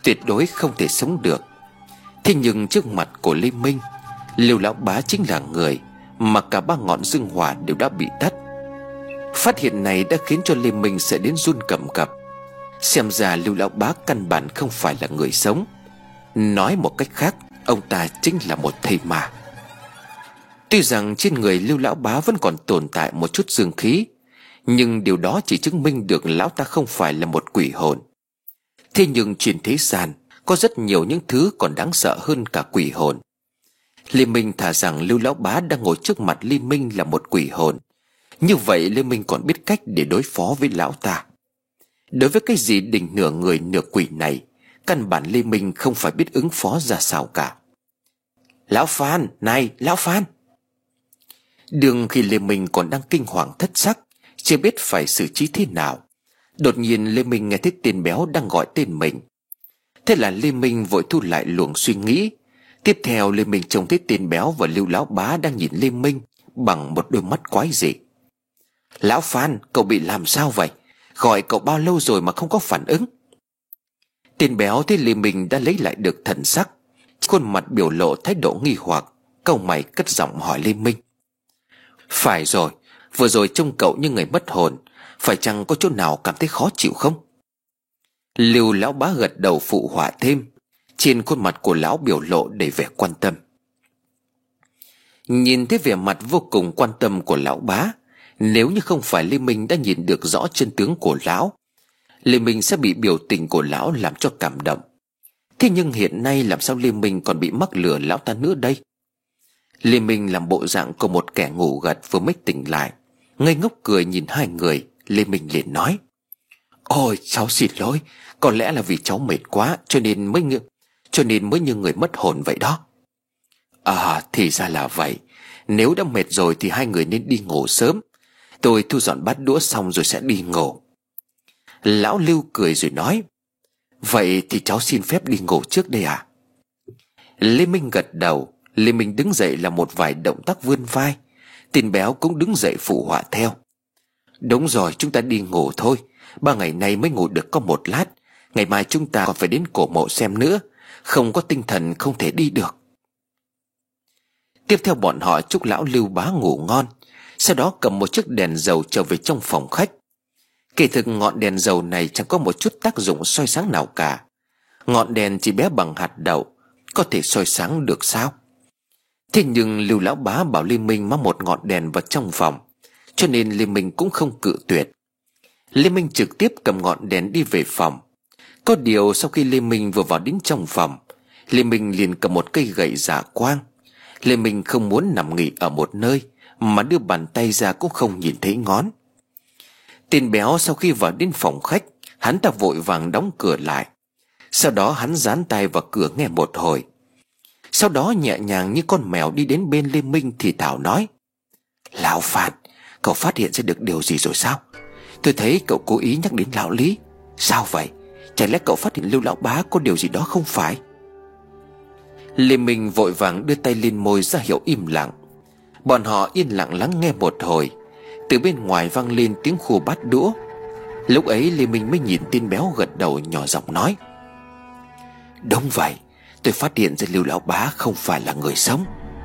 tuyệt đối không thể sống được. Thế nhưng trước mặt của Lê Minh, Lưu lão bá chính là người mà cả ba ngọn dương hỏa đều đã bị tắt. Phát hiện này đã khiến cho Lê Minh sợ đến run cầm cập. Xem ra Lưu lão bá căn bản không phải là người sống. Nói một cách khác, ông ta chính là một thây ma. Tuy rằng trên người Lưu lão bá vẫn còn tồn tại một chút dương khí, nhưng điều đó chỉ chứng minh được lão ta không phải là một quỷ hồn. Thế nhưng trên thế gian có rất nhiều những thứ còn đáng sợ hơn cả quỷ hồn. Lê Minh thà rằng Lưu lão bá đang ngồi trước mặt Lê Minh là một quỷ hồn, như vậy Lê Minh còn biết cách để đối phó với lão ta. Đối với cái gì đỉnh nửa người nửa quỷ này, căn bản Lê Minh không phải biết ứng phó ra sao cả. Lão Phan, này lão Phan. Đường khi Lê Minh còn đang kinh hoàng thất sắc, chưa biết phải xử trí thế nào, đột nhiên Lê Minh nghe thấy tên béo đang gọi tên mình. Thế là Lê Minh vội thu lại luồng suy nghĩ. Tiếp theo Lê Minh trông thấy tên béo và Lưu lão bá đang nhìn Lê Minh bằng một đôi mắt quái dị. Lão Phan, cậu bị làm sao vậy? Gọi cậu bao lâu rồi mà không có phản ứng? Tên béo thấy Lê Minh đã lấy lại được thần sắc, khuôn mặt biểu lộ thái độ nghi hoặc, cau mày cất giọng hỏi Lê Minh. Phải rồi, vừa rồi trông cậu như người mất hồn, phải chăng có chỗ nào cảm thấy khó chịu không? Lưu lão bá gật đầu phụ họa thêm. Trên khuôn mặt của lão biểu lộ đầy vẻ quan tâm. Nhìn thấy vẻ mặt vô cùng quan tâm của lão bá, nếu như không phải Lê Minh đã nhìn được rõ chân tướng của lão, Lê Minh sẽ bị biểu tình của lão làm cho cảm động. Thế nhưng hiện nay làm sao Lê Minh còn bị mắc lừa lão ta nữa đây? Lê Minh làm bộ dạng của một kẻ ngủ gật vừa mới tỉnh lại, ngây ngốc cười nhìn hai người. Lê Minh liền nói: Ôi cháu xin lỗi, có lẽ là vì cháu mệt quá cho nên mới như, cho nên mới như người mất hồn vậy đó. À thì ra là vậy. Nếu đã mệt rồi thì hai người nên đi ngủ sớm. Tôi thu dọn bát đũa xong rồi sẽ đi ngủ. Lão Lưu cười rồi nói: Vậy thì cháu xin phép đi ngủ trước đây à? Lê Minh gật đầu. Lê Minh đứng dậy làm một vài động tác vươn vai. Tên béo cũng đứng dậy phụ họa theo. Đúng rồi, chúng ta đi ngủ thôi. Ba ngày nay mới ngủ được có một lát. Ngày mai chúng ta còn phải đến cổ mộ xem nữa. Không có tinh thần không thể đi được. Tiếp theo bọn họ chúc lão Lưu bá ngủ ngon, sau đó cầm một chiếc đèn dầu trở về trong phòng khách. Kỳ thực ngọn đèn dầu này chẳng có một chút tác dụng soi sáng nào cả. Ngọn đèn chỉ bé bằng hạt đậu, có thể soi sáng được sao? Thế nhưng Lưu lão bá bảo Lê Minh mang một ngọn đèn vào trong phòng, cho nên Lê Minh cũng không cự tuyệt. Lê Minh trực tiếp cầm ngọn đèn đi về phòng. Có điều sau khi Lê Minh vừa vào đến trong phòng, Lê Minh liền cầm một cây gậy dạ quang. Lê Minh không muốn nằm nghỉ ở một nơi mà đưa bàn tay ra cũng không nhìn thấy ngón. Tên béo sau khi vào đến phòng khách, hắn ta vội vàng đóng cửa lại. Sau đó hắn dán tay vào cửa nghe một hồi. Sau đó nhẹ nhàng như con mèo đi đến bên Lê Minh thì thảo nói: Lão Phan, cậu phát hiện ra được điều gì rồi sao? Tôi thấy cậu cố ý nhắc đến lão Lý. Sao vậy? Chẳng lẽ cậu phát hiện Lưu lão bá có điều gì đó không phải? Lê Minh vội vàng đưa tay lên môi ra hiệu im lặng. Bọn họ yên lặng lắng nghe một hồi. Từ bên ngoài vang lên tiếng khua bát đũa. Lúc ấy Lê Minh mới nhìn tên béo gật đầu nhỏ giọng nói: Đúng vậy, tôi phát hiện ra Lưu lão bá không phải là người sống.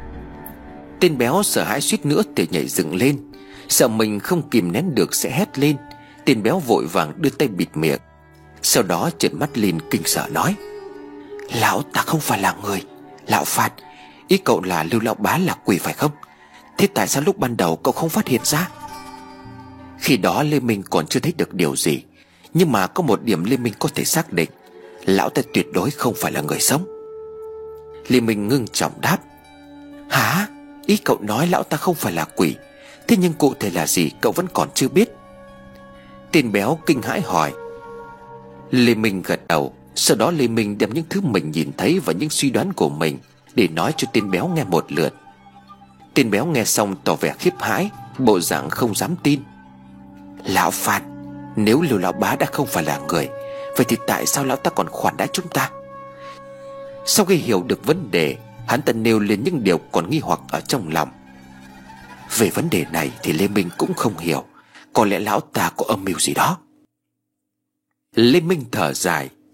Tên béo sợ hãi suýt nữa thì nhảy dựng lên, sợ mình không kìm nén được sẽ hét lên. Tên béo vội vàng đưa tay bịt miệng, sau đó trợn mắt lên kinh sợ nói: Lão ta không phải là người. Lão Phan, ý cậu là Lưu lão bá là quỷ phải không? Thế tại sao lúc ban đầu cậu không phát hiện ra? Khi đó Lê Minh còn chưa thấy được điều gì, nhưng mà có một điểm Lê Minh có thể xác định: lão ta tuyệt đối không phải là người sống. Lê Minh ngưng trọng đáp: Hả? Ý cậu nói lão ta không phải là quỷ, thế nhưng cụ thể là gì cậu vẫn còn chưa biết? Tên béo kinh hãi hỏi. Lê Minh gật đầu. Sau đó Lê Minh đem những thứ mình nhìn thấy và những suy đoán của mình để nói cho tên béo nghe một lượt. Tên béo nghe xong tỏ vẻ khiếp hãi, bộ dạng không dám tin. Lão Phan, nếu Lưu lão bá đã không phải là người, vậy thì tại sao lão ta còn khoản đãi chúng ta? Sau khi hiểu được vấn đề, hắn ta nêu lên những điều còn nghi hoặc ở trong lòng. Về vấn đề này thì Lê Minh cũng không hiểu. Có lẽ lão ta có âm mưu gì đó. Lê Minh thở dài,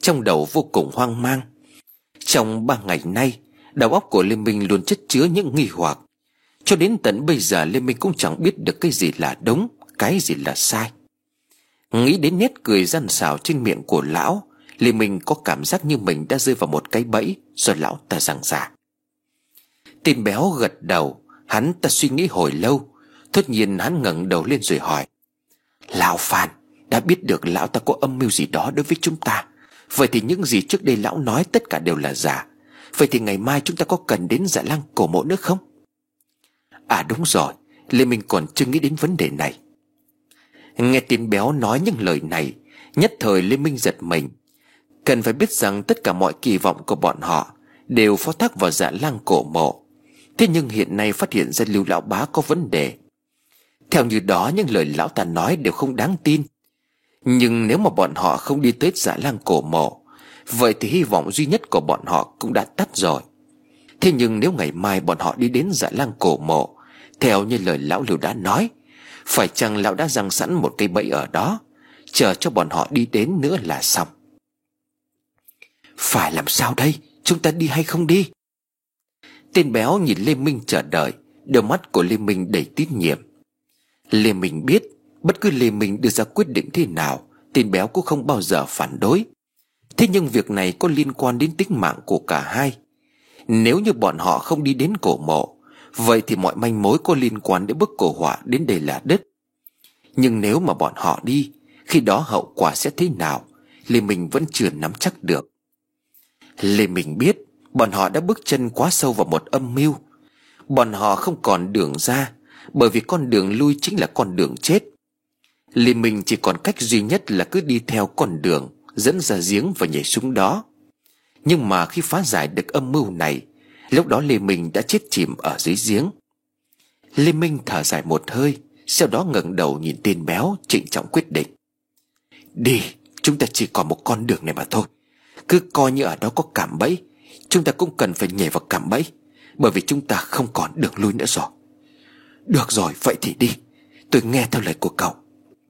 trong đầu vô cùng hoang mang. Trong ba ngày nay, đầu óc của Lê Minh luôn chất chứa những nghi hoặc. Cho đến tận bây giờ Lê Minh cũng chẳng biết được cái gì là đúng, cái gì là sai. Nghĩ đến nét cười gian xảo trên miệng của lão, Lê Minh có cảm giác như mình đã rơi vào một cái bẫy do lão ta giằng giả. Tên béo gật đầu. Hắn ta suy nghĩ hồi lâu.突nhiên hắn ngẩng đầu lên rồi hỏi: Lão Phan, đã biết được lão ta có âm mưu gì đó đối với chúng ta. Vậy thì những gì trước đây lão nói tất cả đều là giả. Vậy thì ngày mai chúng ta có cần đến Dạ Lang cổ mộ nữa không? À đúng rồi, Lê Minh còn chưa nghĩ đến vấn đề này. Nghe tên béo nói những lời này, nhất thời Lê Minh giật mình. Cần phải biết rằng tất cả mọi kỳ vọng của bọn họ đều phó thác vào Dạ Lang cổ mộ. Thế nhưng hiện nay phát hiện ra Lưu lão bá có vấn đề. Theo như đó, những lời lão ta nói đều không đáng tin. Nhưng nếu mà bọn họ không đi tới Dạ Lang cổ mộ, vậy thì hy vọng duy nhất của bọn họ cũng đã tắt rồi. Thế nhưng nếu ngày mai bọn họ đi đến Dạ Lang cổ mộ, theo như lời lão Lưu đã nói, phải chăng lão đã giăng sẵn một cây bẫy ở đó, chờ cho bọn họ đi đến nữa là xong? Phải làm sao đây? Chúng ta đi hay không đi? Tên béo nhìn Lê Minh chờ đợi. Đôi mắt của Lê Minh đầy tín nhiệm. Lê Minh biết bất cứ Lê Minh đưa ra quyết định thế nào, tên béo cũng không bao giờ phản đối. Thế nhưng việc này có liên quan đến tính mạng của cả hai. Nếu như bọn họ không đi đến cổ mộ, vậy thì mọi manh mối có liên quan đến bức cổ họa đến đây là đứt. Nhưng nếu mà bọn họ đi, khi đó hậu quả sẽ thế nào, Lê Minh vẫn chưa nắm chắc được. Lê Minh biết bọn họ đã bước chân quá sâu vào một âm mưu. Bọn họ không còn đường ra, bởi vì con đường lui chính là con đường chết. Lê Minh chỉ còn cách duy nhất là cứ đi theo con đường dẫn ra giếng và nhảy xuống đó. Nhưng mà khi phá giải được âm mưu này, lúc đó Lê Minh đã chết chìm ở dưới giếng. Lê Minh thở dài một hơi, sau đó ngẩng đầu nhìn tên béo, trịnh trọng quyết định: Đi, chúng ta chỉ còn một con đường này mà thôi. Cứ coi như ở đó có cạm bẫy, chúng ta cũng cần phải nhảy vào cạm bẫy, bởi vì chúng ta không còn đường lui nữa rồi. Được rồi, vậy thì đi, tôi nghe theo lời của cậu.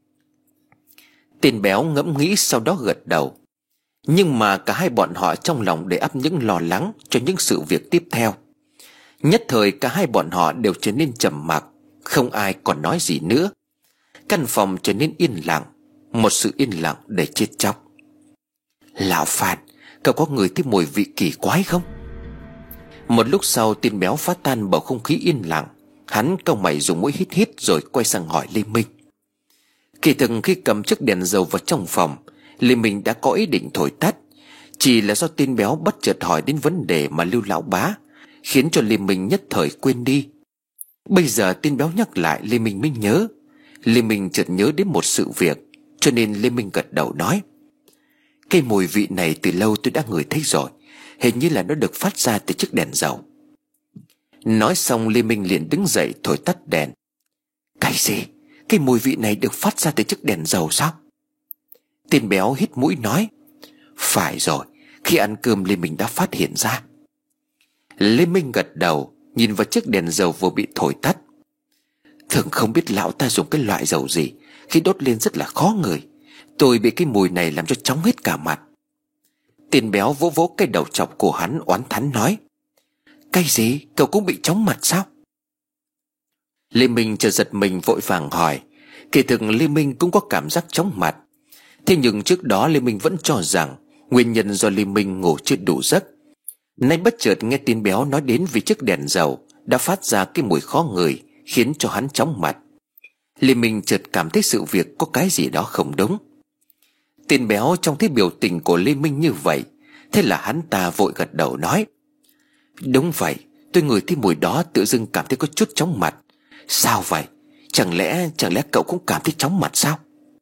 Tên béo ngẫm nghĩ sau đó gật đầu. Nhưng mà cả hai bọn họ trong lòng đầy ắp những lo lắng cho những sự việc tiếp theo. Nhất thời cả hai bọn họ đều trở nên trầm mặc, không ai còn nói gì nữa. Căn phòng trở nên yên lặng, một sự yên lặng để chết chóc. Lão Phan, cậu có ngửi thấy mùi vị kỳ quái không? Một lúc sau tên béo phá tan bầu không khí yên lặng. Hắn cau mày dùng mũi hít hít rồi quay sang hỏi Lê Minh. Kỳ thực khi cầm chiếc đèn dầu vào trong phòng, Lê Minh đã có ý định thổi tắt. Chỉ là do tên béo bất chợt hỏi đến vấn đề mà Lưu lão bá, khiến cho Lê Minh nhất thời quên đi. Bây giờ tên béo nhắc lại, Lê Minh mới nhớ. Lê Minh chợt nhớ đến một sự việc, cho nên Lê Minh gật đầu nói: Cái mùi vị này từ lâu tôi đã ngửi thấy rồi, hình như là nó được phát ra từ chiếc đèn dầu. Nói xong Lê Minh liền đứng dậy thổi tắt đèn. Cái gì? Cái mùi vị này được phát ra từ chiếc đèn dầu sao? Tên béo hít mũi nói: Phải rồi, khi ăn cơm Lê Minh đã phát hiện ra. Lê Minh gật đầu, nhìn vào chiếc đèn dầu vừa bị thổi tắt. Thường không biết lão ta dùng cái loại dầu gì, khi đốt lên rất là khó ngửi. Tôi bị cái mùi này làm cho chóng hết cả mặt. Tên béo vỗ vỗ cái đầu chọc của hắn oán thán nói: Cái gì? Cậu cũng bị chóng mặt sao? Lê Minh chợt giật mình vội vàng hỏi. Kỳ thực Lê Minh cũng có cảm giác chóng mặt. Thế nhưng trước đó Lê Minh vẫn cho rằng nguyên nhân do Lê Minh ngủ chưa đủ giấc. Nay bất chợt nghe tên béo nói đến vì chiếc đèn dầu đã phát ra cái mùi khó ngửi, khiến cho hắn chóng mặt. Lê Minh chợt cảm thấy sự việc có cái gì đó không đúng. Tên béo trông thấy biểu tình của Lê Minh như vậy, thế là hắn ta vội gật đầu nói: Đúng vậy, tôi ngửi thấy mùi đó tự dưng cảm thấy có chút chóng mặt. Sao vậy? Chẳng lẽ chẳng lẽ cậu cũng cảm thấy chóng mặt sao?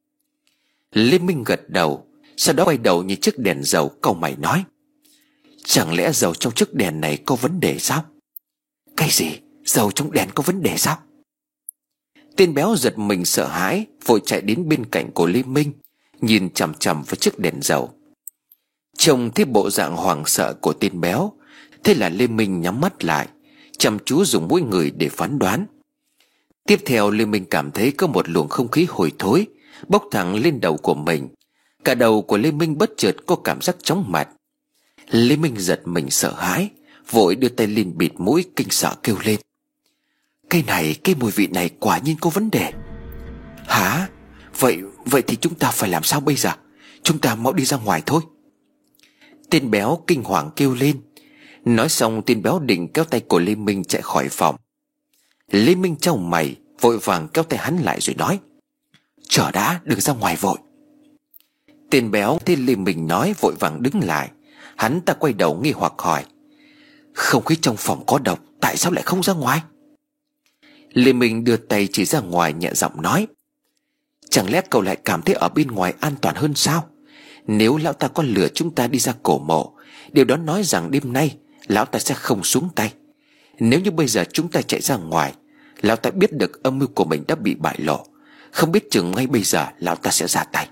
Lê Minh gật đầu, sau đó quay đầu nhìn chiếc đèn dầu, cau mày nói: Chẳng lẽ dầu trong chiếc đèn này có vấn đề sao? Cái gì? Dầu trong đèn có vấn đề sao? Tên béo giật mình sợ hãi, vội chạy đến bên cạnh của Lê Minh, nhìn chằm chằm vào chiếc đèn dầu. Trông thấy bộ dạng hoảng sợ của tên béo, thế là Lê Minh nhắm mắt lại, chăm chú dùng mũi ngửi để phán đoán. Tiếp theo Lê Minh cảm thấy có một luồng không khí hôi thối bốc thẳng lên đầu của mình. Cả đầu của Lê Minh bất chợt có cảm giác chóng mặt. Lê Minh giật mình sợ hãi, vội đưa tay lên bịt mũi, kinh sợ kêu lên: Cái này, cái mùi vị này quả nhiên có vấn đề. Hả? Vậy, vậy thì chúng ta phải làm sao bây giờ? Chúng ta mau đi ra ngoài thôi. Tên béo kinh hoàng kêu lên. Nói xong tên béo định kéo tay của Lê Minh chạy khỏi phòng. Lê Minh chau mày, vội vàng kéo tay hắn lại rồi nói: Chờ đã, đừng ra ngoài vội. Tên béo thấy Lê Minh nói vội vàng đứng lại. Hắn ta quay đầu nghi hoặc hỏi: Không khí trong phòng có độc, tại sao lại không ra ngoài? Lê Minh đưa tay chỉ ra ngoài, nhẹ giọng nói: Chẳng lẽ cậu lại cảm thấy ở bên ngoài an toàn hơn sao? Nếu lão ta có lừa chúng ta đi ra cổ mộ, điều đó nói rằng đêm nay lão ta sẽ không xuống tay. Nếu như bây giờ chúng ta chạy ra ngoài, lão ta biết được âm mưu của mình đã bị bại lộ, không biết chừng ngay bây giờ lão ta sẽ ra tay.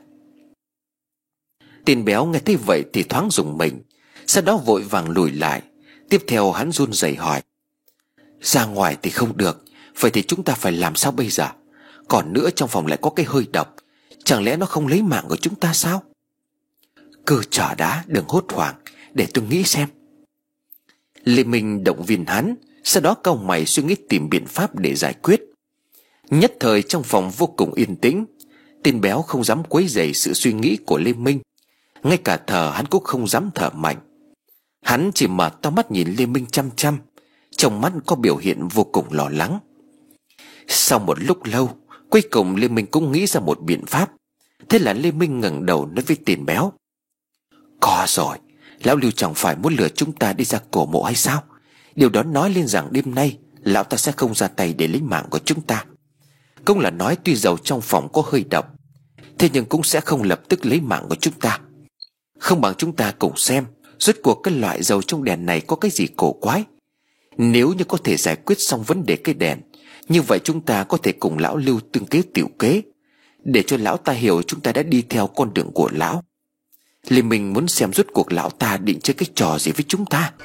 Tên béo nghe thấy vậy thì thoáng rùng mình, sau đó vội vàng lùi lại. Tiếp theo hắn run rẩy hỏi: Ra ngoài thì không được, vậy thì chúng ta phải làm sao bây giờ? Còn nữa, trong phòng lại có cái hơi độc, chẳng lẽ nó không lấy mạng của chúng ta sao? Cứ chờ đã, đừng hốt hoảng, để tôi nghĩ xem. Lê Minh động viên hắn, sau đó cau mày suy nghĩ tìm biện pháp để giải quyết. Nhất thời trong phòng vô cùng yên tĩnh. Tên béo không dám quấy rầy sự suy nghĩ của Lê Minh, ngay cả thở hắn cũng không dám thở mạnh. Hắn chỉ mở to mắt nhìn Lê Minh chăm chăm, trong mắt có biểu hiện vô cùng lo lắng. Sau một lúc lâu, cuối cùng Lê Minh cũng nghĩ ra một biện pháp. Thế là Lê Minh ngẩng đầu nói với tên béo: Có rồi, lão Lưu chẳng phải muốn lừa chúng ta đi ra cổ mộ hay sao? Điều đó nói lên rằng đêm nay lão ta sẽ không ra tay để lấy mạng của chúng ta. Cũng là nói tuy dầu trong phòng có hơi độc, thế nhưng cũng sẽ không lập tức lấy mạng của chúng ta. Không bằng chúng ta cùng xem rốt cuộc cái loại dầu trong đèn này có cái gì cổ quái. Nếu như có thể giải quyết xong vấn đề cái đèn, như vậy chúng ta có thể cùng lão Lưu tương kế tiểu kế, để cho lão ta hiểu chúng ta đã đi theo con đường của lão. Lê Minh muốn xem rốt cuộc lão ta định chơi cái trò gì với chúng ta.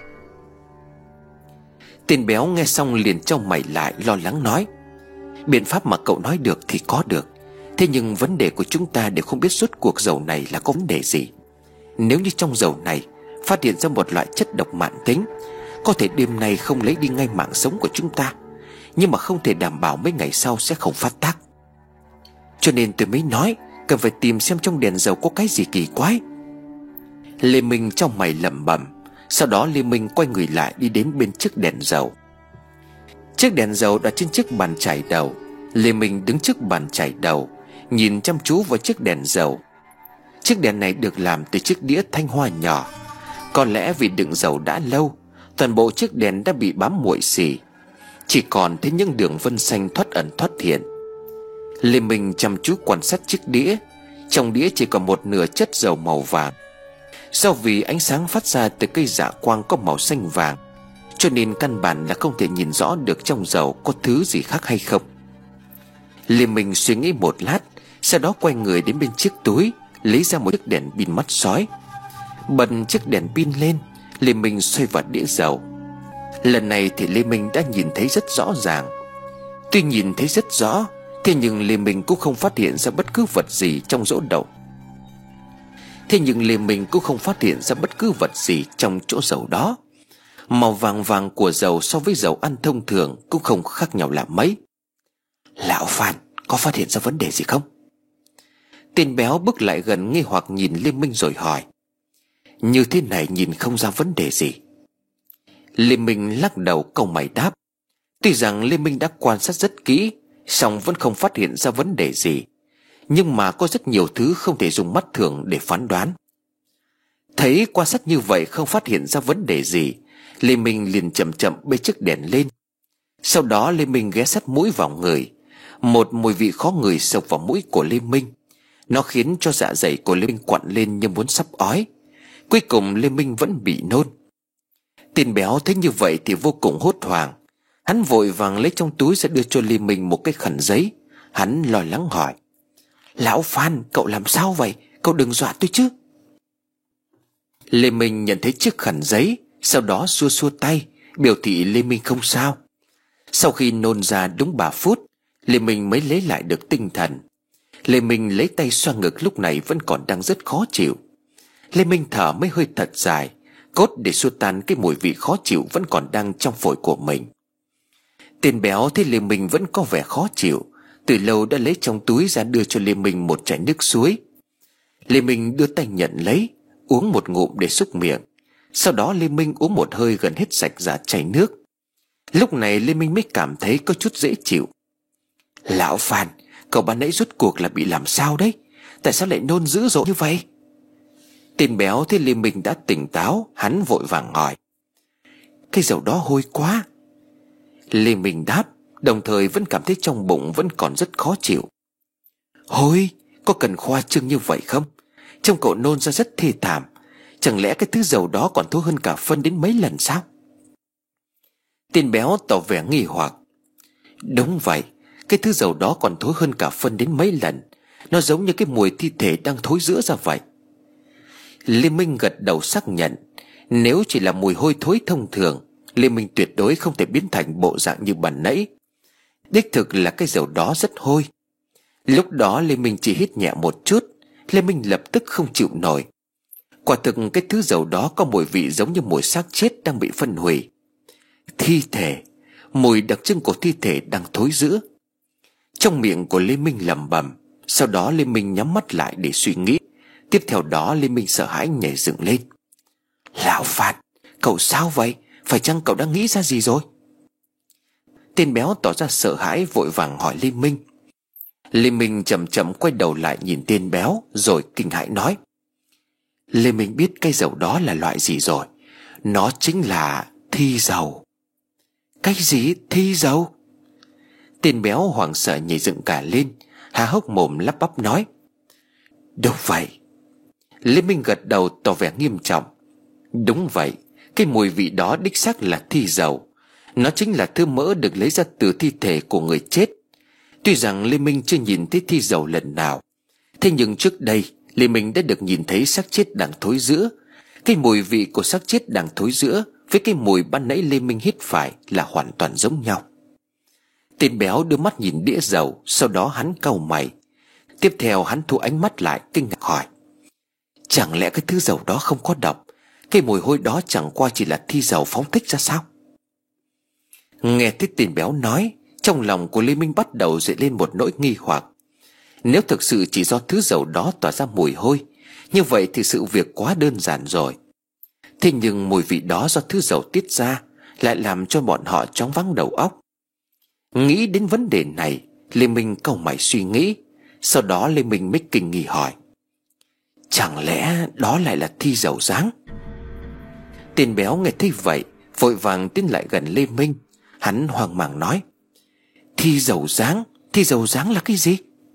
Tên béo nghe xong liền chau mày lại, lo lắng nói: Biện pháp mà cậu nói được thì có được, thế nhưng vấn đề của chúng ta đều không biết rốt cuộc dầu này là có vấn đề gì. Nếu như trong dầu này phát hiện ra một loại chất độc mãn tính, có thể đêm nay không lấy đi ngay mạng sống của chúng ta, nhưng mà không thể đảm bảo mấy ngày sau sẽ không phát tác. Cho nên tôi mới nói cần phải tìm xem trong đèn dầu có cái gì kỳ quái. Lê Minh trong mày lẩm bẩm. Sau đó Lê Minh quay người lại đi đến bên chiếc đèn dầu. Chiếc đèn dầu đặt trên chiếc bàn chải đầu. Lê Minh đứng trước bàn chải đầu, nhìn chăm chú vào chiếc đèn dầu. Chiếc đèn này được làm từ chiếc đĩa thanh hoa nhỏ. Có lẽ vì đựng dầu đã lâu, toàn bộ chiếc đèn đã bị bám muội xì, chỉ còn thấy những đường vân xanh thoát ẩn thoát hiện. Lê Minh chăm chú quan sát chiếc đĩa. Trong đĩa chỉ còn một nửa chất dầu màu vàng. Do vì ánh sáng phát ra từ cây dạ quang có màu xanh vàng, cho nên căn bản là không thể nhìn rõ được trong dầu có thứ gì khác hay không. Lê Minh suy nghĩ một lát, sau đó quay người đến bên chiếc túi, lấy ra một chiếc đèn pin mắt sói. Bật chiếc đèn pin lên, Lê Minh xoay vào đĩa dầu. Lần này thì Lê Minh đã nhìn thấy rất rõ ràng. Tuy nhìn thấy rất rõ, thế nhưng Lê Minh cũng không phát hiện ra bất cứ vật gì trong rỗ đậu. Thế nhưng Lê Minh cũng không phát hiện ra bất cứ vật gì trong chỗ dầu đó. Màu vàng vàng của dầu so với dầu ăn thông thường cũng không khác nhau là mấy. Lão Phan, có phát hiện ra vấn đề gì không? Tên béo bước lại gần nghi hoặc nhìn Lê Minh rồi hỏi. Như thế này nhìn không ra vấn đề gì. Lê Minh lắc đầu cau mày đáp. Tuy rằng Lê Minh đã quan sát rất kỹ, song vẫn không phát hiện ra vấn đề gì. Nhưng mà có rất nhiều thứ không thể dùng mắt thường để phán đoán. Thấy quan sát như vậy không phát hiện ra vấn đề gì, Lê Minh liền chậm chậm bê chiếc đèn lên. Sau đó Lê Minh ghé sát mũi vào người. Một mùi vị khó ngửi sộc vào mũi của Lê Minh. Nó khiến cho dạ dày của Lê Minh quặn lên như muốn sắp ói. Cuối cùng Lê Minh vẫn bị nôn. Tên béo thấy như vậy thì vô cùng hốt hoảng. Hắn vội vàng lấy trong túi ra đưa cho Lê Minh một cái khăn giấy. Hắn lo lắng hỏi. Lão Phan, cậu làm sao vậy? Cậu đừng dọa tôi chứ. Lê Minh nhận thấy chiếc khăn giấy, sau đó xua xua tay, biểu thị Lê Minh không sao. Sau khi nôn ra đúng ba phút, Lê Minh mới lấy lại được tinh thần. Lê Minh lấy tay xoa ngực lúc này vẫn còn đang rất khó chịu. Lê Minh thở mấy hơi thật dài, cốt để xua tan cái mùi vị khó chịu vẫn còn đang trong phổi của mình. Tên béo thấy Lê Minh vẫn có vẻ khó chịu, từ lâu đã lấy trong túi ra đưa cho Lê Minh một chai nước suối. Lê Minh đưa tay nhận lấy, uống một ngụm để xúc miệng. Sau đó Lê Minh uống một hơi gần hết sạch ra chai nước. Lúc này Lê Minh mới cảm thấy có chút dễ chịu. Lão Phan, cậu ban nãy rốt cuộc là bị làm sao đấy? Tại sao lại nôn dữ dội như vậy? Tên béo thấy Lê Minh đã tỉnh táo, hắn vội vàng hỏi. Cái dầu đó hôi quá. Lê Minh đáp, đồng thời vẫn cảm thấy trong bụng vẫn còn rất khó chịu. Hôi? Có cần khoa trương như vậy không? Trông cậu nôn ra rất thê thảm. Chẳng lẽ cái thứ dầu đó còn thối hơn cả phân đến mấy lần sao? Tên béo tỏ vẻ nghi hoặc. Đúng vậy, cái thứ dầu đó còn thối hơn cả phân đến mấy lần. Nó giống như cái mùi thi thể đang thối rữa ra vậy. Lê Minh gật đầu xác nhận. Nếu chỉ là mùi hôi thối thông thường, Lê Minh tuyệt đối không thể biến thành bộ dạng như ban nãy. Đích thực là cái dầu đó rất hôi. Lúc đó Lê Minh chỉ hít nhẹ một chút, Lê Minh lập tức không chịu nổi. Quả thực cái thứ dầu đó có mùi vị giống như mùi xác chết đang bị phân hủy. Thi thể, mùi đặc trưng của thi thể đang thối rữa. Trong miệng của Lê Minh lẩm bẩm. Sau đó Lê Minh nhắm mắt lại để suy nghĩ. Tiếp theo đó Lê Minh sợ hãi nhảy dựng lên. Lão Phan, cậu sao vậy? Phải chăng cậu đã nghĩ ra gì rồi? Tên béo tỏ ra sợ hãi vội vàng hỏi Lê Minh. Lê Minh chậm chậm quay đầu lại nhìn tên béo rồi kinh hãi nói. Lê Minh biết cái dầu đó là loại gì rồi. Nó chính là thi dầu. Cái gì thi dầu? Tên béo hoảng sợ nhảy dựng cả lên, há hốc mồm lắp bắp nói. Đúng vậy. Lê Minh gật đầu tỏ vẻ nghiêm trọng. Đúng vậy, cái mùi vị đó đích xác là thi dầu. Nó chính là thứ mỡ được lấy ra từ thi thể của người chết. Tuy rằng Lê Minh chưa nhìn thấy thi dầu lần nào, thế nhưng trước đây Lê Minh đã được nhìn thấy xác chết đang thối rữa. Cái mùi vị của xác chết đang thối rữa với cái mùi ban nãy Lê Minh hít phải là hoàn toàn giống nhau. Tên béo đưa mắt nhìn đĩa dầu, sau đó hắn cau mày. Tiếp theo hắn thu ánh mắt lại kinh ngạc hỏi. Chẳng lẽ cái thứ dầu đó không có độc? Cái mùi hôi đó chẳng qua chỉ là thi dầu phóng thích ra sao? Nghe thấy tên béo nói, trong lòng của Lê Minh bắt đầu dậy lên một nỗi nghi hoặc. Nếu thực sự chỉ do thứ dầu đó tỏa ra mùi hôi, như vậy thì sự việc quá đơn giản rồi. Thế nhưng mùi vị đó do thứ dầu tiết ra lại làm cho bọn họ choáng váng đầu óc. Nghĩ đến vấn đề này, Lê Minh cau mày suy nghĩ. Sau đó Lê Minh mới kinh nghi hỏi. Chẳng lẽ đó lại là thi dầu dáng? Tên béo nghe thấy vậy vội vàng tiến lại gần Lê Minh. Hắn hoang mang nói. Thi dầu dáng? Thi dầu dáng là cái gì?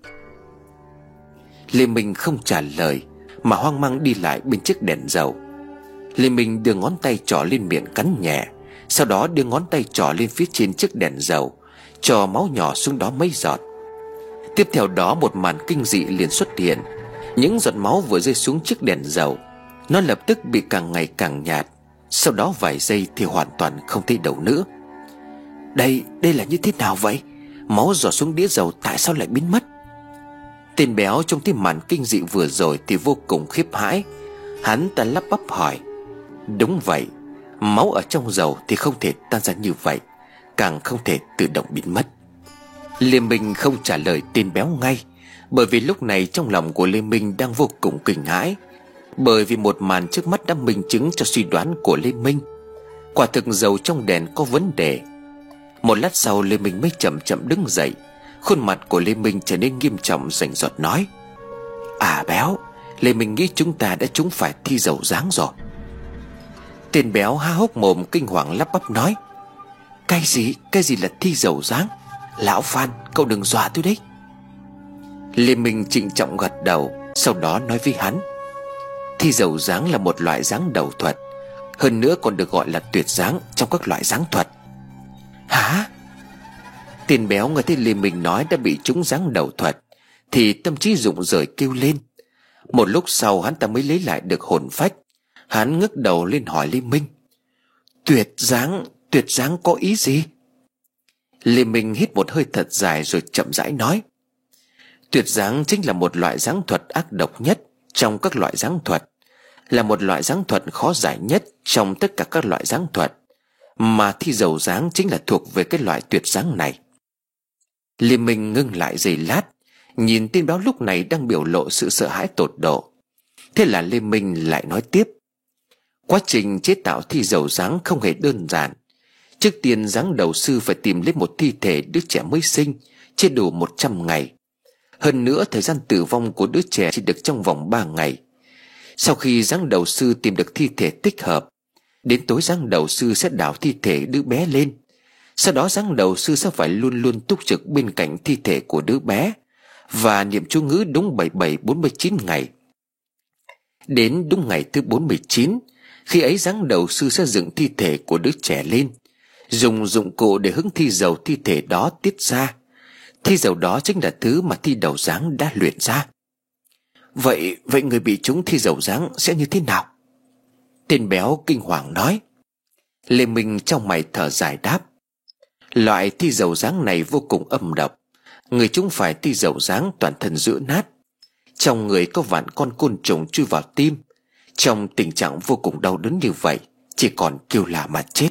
Lê Minh không trả lời mà hoang mang đi lại bên chiếc đèn dầu. Lê Minh đưa ngón tay trỏ lên miệng cắn nhẹ, sau đó đưa ngón tay trỏ lên phía trên chiếc đèn dầu, cho máu nhỏ xuống đó mấy giọt. Tiếp theo đó một màn kinh dị liền xuất hiện. Những giọt máu vừa rơi xuống chiếc đèn dầu, nó lập tức bị càng ngày càng nhạt. Sau đó vài giây thì hoàn toàn không thấy đâu nữa. Đây, đây là như thế nào vậy? Máu giọt xuống đĩa dầu tại sao lại biến mất? Tên béo trong cái màn kinh dị vừa rồi thì vô cùng khiếp hãi. Hắn ta lắp bắp hỏi. Đúng vậy, máu ở trong dầu thì không thể tan ra như vậy, càng không thể tự động biến mất. Lê Minh không trả lời tên béo ngay, bởi vì lúc này trong lòng của Lê Minh đang vô cùng kinh hãi. Bởi vì một màn trước mắt đã minh chứng cho suy đoán của Lê Minh. Quả thực dầu trong đèn có vấn đề. Một lát sau Lê Minh mới chậm chậm đứng dậy. Khuôn mặt của Lê Minh trở nên nghiêm trọng rành rọt nói. À béo, Lê Minh nghĩ chúng ta đã trúng phải thi dầu dáng rồi. Tên béo há hốc mồm kinh hoàng lắp bắp nói. Cái gì, cái gì là thi dầu dáng? Lão Phan, cậu đừng dọa tôi đấy. Lê Minh trịnh trọng gật đầu, sau đó nói với hắn. Thi dầu dáng là một loại dáng đầu thuật, hơn nữa còn được gọi là tuyệt dáng trong các loại dáng thuật. Hả? Tên béo nghe thấy Lê Minh nói đã bị trúng dáng đầu thuật thì tâm trí rụng rời kêu lên. Một lúc sau hắn ta mới lấy lại được hồn phách. Hắn ngước đầu lên hỏi Lê Minh. Tuyệt dáng, tuyệt dáng có ý gì? Lê Minh hít một hơi thật dài rồi chậm rãi nói. Tuyệt dáng chính là một loại dáng thuật ác độc nhất trong các loại dáng thuật, là một loại dáng thuật khó giải nhất trong tất cả các loại dáng thuật, mà thi dầu dáng chính là thuộc về cái loại tuyệt dáng này. Liêm Minh ngưng lại giây lát, nhìn tên béo lúc này đang biểu lộ sự sợ hãi tột độ. Thế là Liêm Minh lại nói tiếp: quá trình chế tạo thi dầu dáng không hề đơn giản. Trước tiên dáng đầu sư phải tìm lấy một thi thể đứa trẻ mới sinh chưa đủ một trăm ngày. Hơn nữa thời gian tử vong của đứa trẻ chỉ được trong vòng ba ngày. Sau khi dáng đầu sư tìm được thi thể thích hợp, đến tối dáng đầu sư sẽ đào thi thể đứa bé lên. Sau đó dáng đầu sư sẽ phải luôn luôn túc trực bên cạnh thi thể của đứa bé và niệm chú ngữ đúng bảy bảy bốn mươi chín ngày. Đến đúng ngày thứ bốn mươi chín, khi ấy dáng đầu sư sẽ dựng thi thể của đứa trẻ lên, dùng dụng cụ để hứng thi dầu thi thể đó tiết ra. Thi dầu đó chính là thứ mà thi đầu dáng đã luyện ra. Vậy vậy người bị trúng thi dầu dáng sẽ như thế nào? Tên béo kinh hoàng nói. Lê Minh trong mày thở dài đáp: loại thi dầu dáng này vô cùng âm độc. Người chúng phải thi dầu dáng toàn thân rữa nát, trong người có vạn con côn trùng chui vào tim. Trong tình trạng vô cùng đau đớn như vậy, chỉ còn kêu là mà chết.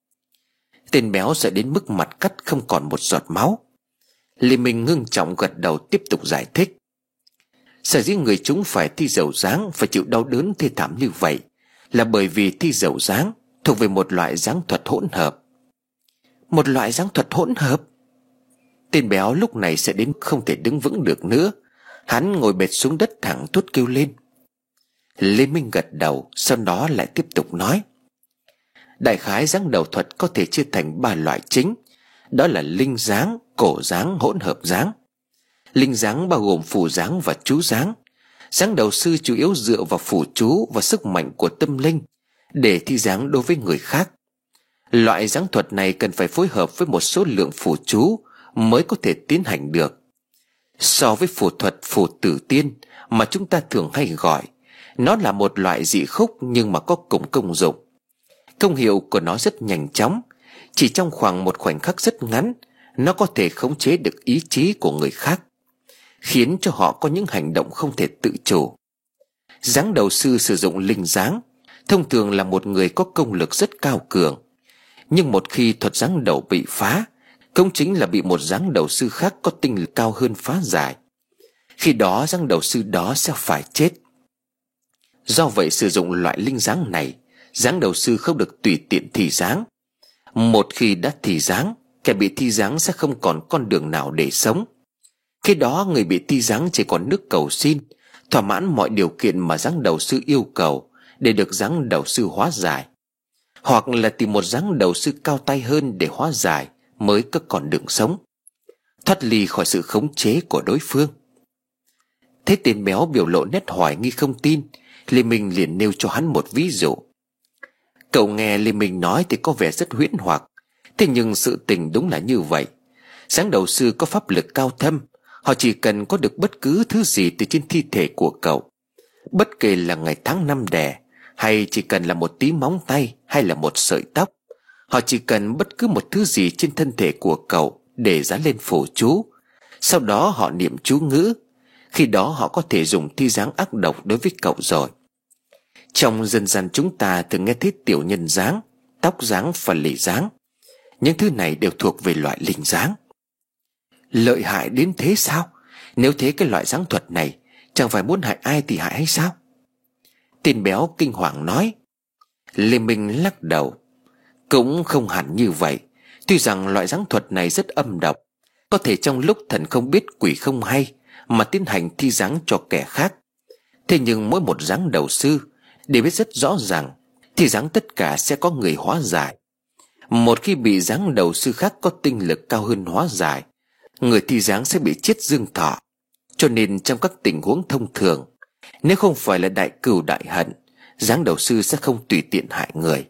Tên béo sợ đến mức mặt cắt không còn một giọt máu. Lê Minh ngưng trọng gật đầu tiếp tục giải thích: sở dĩ người chúng phải thi dầu dáng phải chịu đau đớn thê thảm như vậy là bởi vì thi dầu dáng thuộc về một loại dáng thuật hỗn hợp. Một loại dáng thuật hỗn hợp? Tên béo lúc này sẽ đến không thể đứng vững được nữa. Hắn ngồi bệt xuống đất thẳng thốt kêu lên. Lê Minh gật đầu, sau đó lại tiếp tục nói: đại khái dáng đầu thuật có thể chia thành ba loại chính, đó là linh dáng, cổ dáng, hỗn hợp dáng. Linh dáng bao gồm phù dáng và chú dáng. Dáng đầu sư chủ yếu dựa vào phù chú và sức mạnh của tâm linh để thi dáng đối với người khác. Loại dáng thuật này cần phải phối hợp với một số lượng phù chú mới có thể tiến hành được. So với phù thuật phù tử tiên mà chúng ta thường hay gọi, nó là một loại dị khúc nhưng mà có cùng công dụng. Công hiệu của nó rất nhanh chóng, chỉ trong khoảng một khoảnh khắc rất ngắn, nó có thể khống chế được ý chí của người khác, khiến cho họ có những hành động không thể tự chủ. Dáng đầu sư sử dụng linh dáng thông thường là một người có công lực rất cao cường, nhưng một khi thuật dáng đầu bị phá, cũng chính là bị một dáng đầu sư khác có tinh lực cao hơn phá giải. Khi đó dáng đầu sư đó sẽ phải chết. Do vậy sử dụng loại linh dáng này, dáng đầu sư không được tùy tiện thi dáng. Một khi đã thi dáng, kẻ bị thi dáng sẽ không còn con đường nào để sống. Khi đó người bị thi dáng chỉ còn nước cầu xin, thỏa mãn mọi điều kiện mà dáng đầu sư yêu cầu để được dáng đầu sư hóa giải, hoặc là tìm một dáng đầu sư cao tay hơn để hóa giải mới có còn đường sống, thoát ly khỏi sự khống chế của đối phương. Thấy tên béo biểu lộ nét hoài nghi không tin, Lê Minh liền nêu cho hắn một ví dụ. Cậu nghe Lê Minh nói thì có vẻ rất huyễn hoặc, thế nhưng sự tình đúng là như vậy. Dáng đầu sư có pháp lực cao thâm, họ chỉ cần có được bất cứ thứ gì từ trên thi thể của cậu, bất kể là ngày tháng năm đẻ, hay chỉ cần là một tí móng tay hay là một sợi tóc. Họ chỉ cần bất cứ một thứ gì trên thân thể của cậu để dán lên phù chú, sau đó họ niệm chú ngữ. Khi đó họ có thể dùng thi dáng ác độc đối với cậu rồi. Trong dân gian chúng ta thường nghe thấy tiểu nhân dáng, tóc dáng và lì dáng. Những thứ này đều thuộc về loại linh dáng. Lợi hại đến thế sao? Nếu thế cái loại dáng thuật này chẳng phải muốn hại ai thì hại hay sao? Tên béo kinh hoàng nói. Lê Minh lắc đầu. Cũng không hẳn như vậy. Tuy rằng loại dáng thuật này rất âm độc, có thể trong lúc thần không biết quỷ không hay mà tiến hành thi dáng cho kẻ khác. Thế nhưng mỗi một dáng đầu sư đều biết rất rõ ràng thi dáng tất cả sẽ có người hóa giải. Một khi bị dáng đầu sư khác có tinh lực cao hơn hóa giải, người thi dáng sẽ bị chết dương thọ. Cho nên trong các tình huống thông thường, nếu không phải là đại cừu đại hận, dáng đầu sư sẽ không tùy tiện hại người.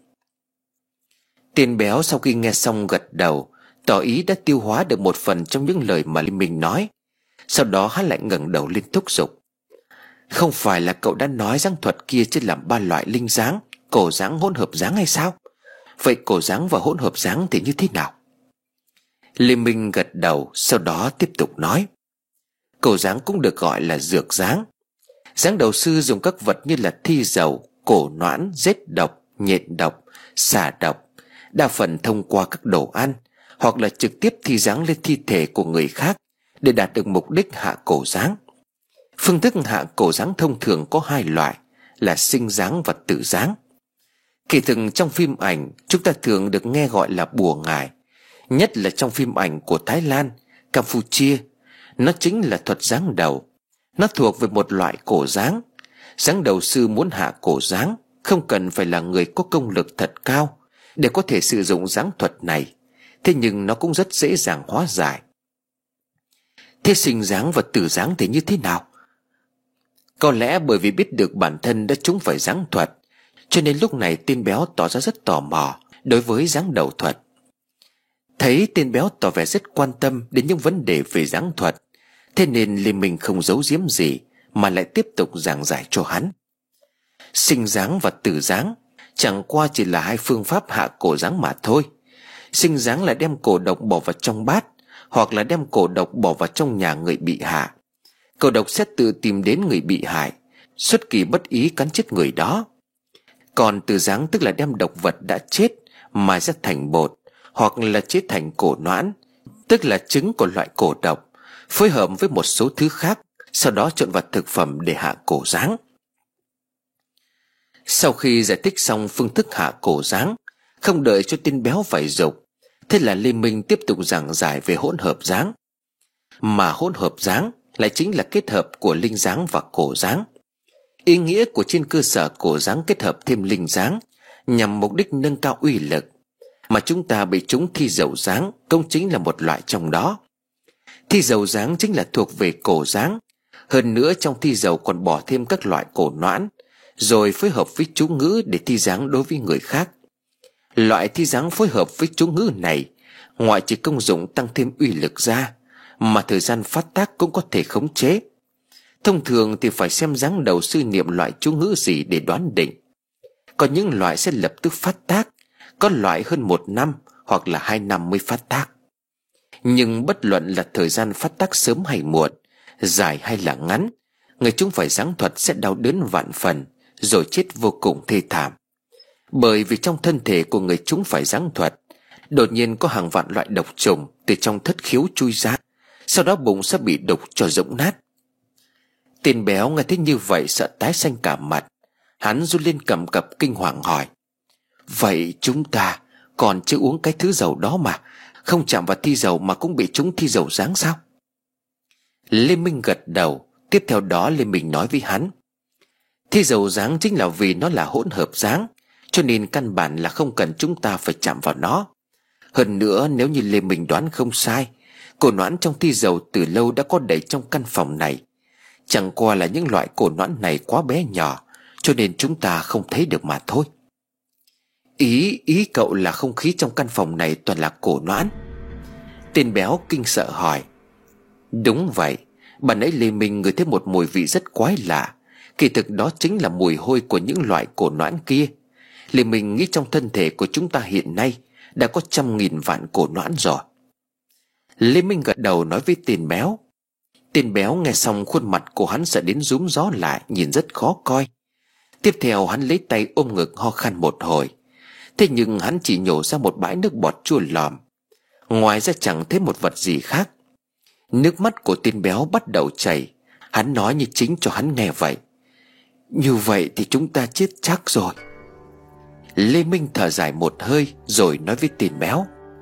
Tên béo sau khi nghe xong gật đầu, tỏ ý đã tiêu hóa được một phần trong những lời mà Lê Minh nói. Sau đó hắn lại ngẩng đầu lên thúc giục. Không phải là cậu đã nói dáng thuật kia chia làm ba loại linh dáng, cổ dáng, hỗn hợp dáng hay sao? Vậy cổ dáng và hỗn hợp dáng thì như thế nào? Lê Minh gật đầu, sau đó tiếp tục nói. Cổ dáng cũng được gọi là dược dáng. Dáng đầu sư dùng các vật như là thi dầu, cổ noãn, rết độc, nhện độc, xà độc, đa phần thông qua các đồ ăn, hoặc là trực tiếp thi dáng lên thi thể của người khác để đạt được mục đích hạ cổ dáng. Phương thức hạ cổ dáng thông thường có hai loại là sinh dáng và tử dáng. Kỳ thực trong phim ảnh chúng ta thường được nghe gọi là bùa ngải, nhất là trong phim ảnh của Thái Lan, Campuchia. Nó chính là thuật dáng đầu. Nó thuộc về một loại cổ dáng. Dáng đầu sư muốn hạ cổ dáng không cần phải là người có công lực thật cao để có thể sử dụng dáng thuật này. Thế nhưng nó cũng rất dễ dàng hóa giải. Thế sinh dáng và tử dáng thì như thế nào? Có lẽ bởi vì biết được bản thân đã trúng phải dáng thuật, cho nên lúc này tên béo tỏ ra rất tò mò đối với dáng đầu thuật. Thấy tên béo tỏ vẻ rất quan tâm đến những vấn đề về dáng thuật, thế nên Lê Minh không giấu giếm gì mà lại tiếp tục giảng giải cho hắn. Sinh dáng và tử dáng chẳng qua chỉ là hai phương pháp hạ cổ dáng mà thôi. Sinh dáng là đem cổ độc bỏ vào trong bát, hoặc là đem cổ độc bỏ vào trong nhà người bị hạ. Cổ độc sẽ tự tìm đến người bị hại, xuất kỳ bất ý cắn chết người đó. Còn tử dáng tức là đem độc vật đã chết mài ra thành bột, hoặc là chế thành cổ noãn, tức là trứng của loại cổ độc, phối hợp với một số thứ khác, sau đó trộn vào thực phẩm để hạ cổ dáng. Sau khi giải thích xong phương thức hạ cổ dáng, không đợi cho tên béo phải dục, thế là Lê Minh tiếp tục giảng giải về hỗn hợp dáng. Mà hỗn hợp dáng lại chính là kết hợp của linh dáng và cổ dáng. Ý nghĩa của trên cơ sở cổ dáng kết hợp thêm linh dáng nhằm mục đích nâng cao uy lực, mà chúng ta bị trúng thi dầu dáng cũng chính là một loại trong đó. Thi dầu dáng chính là thuộc về cổ dáng. Hơn nữa trong thi dầu còn bỏ thêm các loại cổ noãn, rồi phối hợp với chú ngữ để thi dáng đối với người khác. Loại thi dáng phối hợp với chú ngữ này, ngoại trừ công dụng tăng thêm uy lực ra, mà thời gian phát tác cũng có thể khống chế. Thông thường thì phải xem dáng đầu sư niệm loại chú ngữ gì để đoán định. Có những loại sẽ lập tức phát tác, có loại hơn một năm hoặc là hai năm mới phát tác. Nhưng bất luận là thời gian phát tác sớm hay muộn, dài hay là ngắn, người chúng phải dáng thuật sẽ đau đớn vạn phần, rồi chết vô cùng thê thảm. Bởi vì trong thân thể của người chúng phải dáng thuật, đột nhiên có hàng vạn loại độc trùng từ trong thất khiếu chui ra, sau đó bụng sẽ bị đục cho rỗng nát. Tên béo nghe thấy như vậy sợ tái xanh cả mặt. Hắn run lên cầm cập kinh hoàng hỏi: Vậy chúng ta còn chưa uống cái thứ dầu đó mà, không chạm vào thi dầu mà cũng bị trúng thi dầu dáng sao? Lê Minh gật đầu. Tiếp theo đó Lê Minh nói với hắn: Thi dầu dáng chính là vì nó là hỗn hợp dáng, cho nên căn bản là không cần chúng ta phải chạm vào nó. Hơn nữa, nếu như Lê Minh đoán không sai, cổ noãn trong thi dầu từ lâu đã có đầy trong căn phòng này. Chẳng qua là những loại cổ noãn này quá bé nhỏ, cho nên chúng ta không thấy được mà thôi. Ý, ý cậu là không khí trong căn phòng này toàn là cổ noãn? Tên béo kinh sợ hỏi. Đúng vậy. Bạn ấy Lê Minh ngửi thấy một mùi vị rất quái lạ. Kỳ thực đó chính là mùi hôi của những loại cổ noãn kia. Lê Minh nghĩ trong thân thể của chúng ta hiện nay đã có trăm nghìn vạn cổ noãn rồi. Lê Minh gật đầu nói với tên béo. Tên béo nghe xong khuôn mặt của hắn sợ đến rúm gió lại, nhìn rất khó coi. Tiếp theo hắn lấy tay ôm ngực ho khan một hồi. Thế nhưng hắn chỉ nhổ ra một bãi nước bọt chua lòm. Ngoài ra chẳng thấy một vật gì khác. Nước mắt của tên béo bắt đầu chảy. Hắn nói như chính cho hắn nghe vậy. Như vậy thì chúng ta chết chắc rồi. Lê Minh thở dài một hơi rồi nói với tên béo.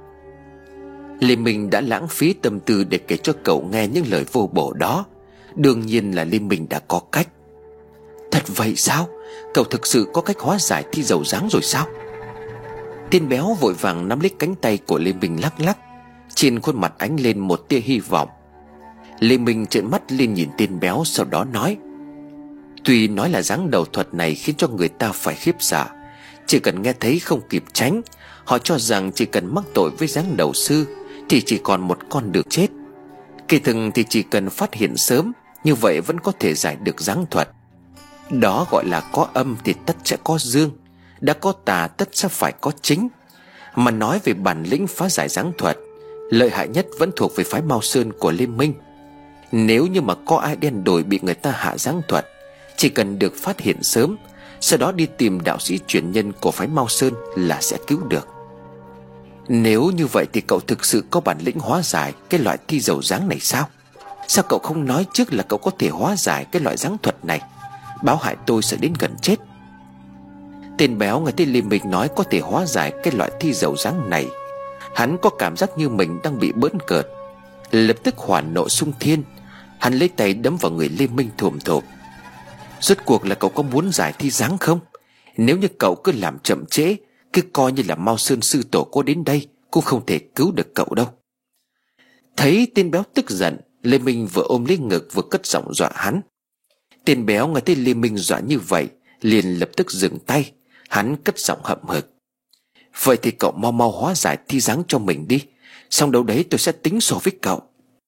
Lê Minh đã lãng phí tâm tư để kể cho cậu nghe những lời vô bổ đó. Đương nhiên là Lê Minh đã có cách. Thật vậy sao? Cậu thực sự có cách hóa giải thi dầu dáng rồi sao? Tên béo vội vàng nắm lấy cánh tay của Lê Minh lắc lắc. Trên khuôn mặt ánh lên một tia hy vọng. Lê Minh trợn mắt lên nhìn tên béo, sau đó nói: Tuy nói là dáng đầu thuật này khiến cho người ta phải khiếp sợ, chỉ cần nghe thấy không kịp tránh. Họ cho rằng chỉ cần mắc tội với dáng đầu sư thì chỉ còn một con đường chết. Kỳ thực thì chỉ cần phát hiện sớm, như vậy vẫn có thể giải được dáng thuật. Đó gọi là có âm thì tất sẽ có dương, đã có tà tất sẽ phải có chính. Mà nói về bản lĩnh phá giải dáng thuật, lợi hại nhất vẫn thuộc về phái Mao Sơn của Lê Minh. Nếu như mà có ai đen đủi bị người ta hạ giáng thuật, chỉ cần được phát hiện sớm, sau đó đi tìm đạo sĩ truyền nhân của phái Mao Sơn là sẽ cứu được. Nếu như vậy thì cậu thực sự có bản lĩnh hóa giải cái loại thi dầu dáng này sao? Sao cậu không nói trước là cậu có thể hóa giải cái loại giáng thuật này? Báo hại tôi sẽ đến gần chết. Tên béo nghe thấy Lê Minh nói có thể hóa giải cái loại thi dầu dáng này, hắn có cảm giác như mình đang bị bỡn cợt. Lập tức hỏa nộ xung thiên, hắn lấy tay đấm vào người Lê Minh thùm thụp. Rốt cuộc là cậu có muốn giải thi dáng không? Nếu như cậu cứ làm chậm trễ, cứ coi như là Mao Sơn sư tổ có đến đây cũng không thể cứu được cậu đâu. Thấy tên béo tức giận, Lê Minh vừa ôm lấy ngực vừa cất giọng dọa hắn. Tên béo nghe thấy Lê Minh dọa như vậy liền lập tức dừng tay. Hắn cất giọng hậm hực. Vậy thì cậu mau mau hóa giải thi dáng cho mình đi, xong đâu đấy tôi sẽ tính sổ với cậu.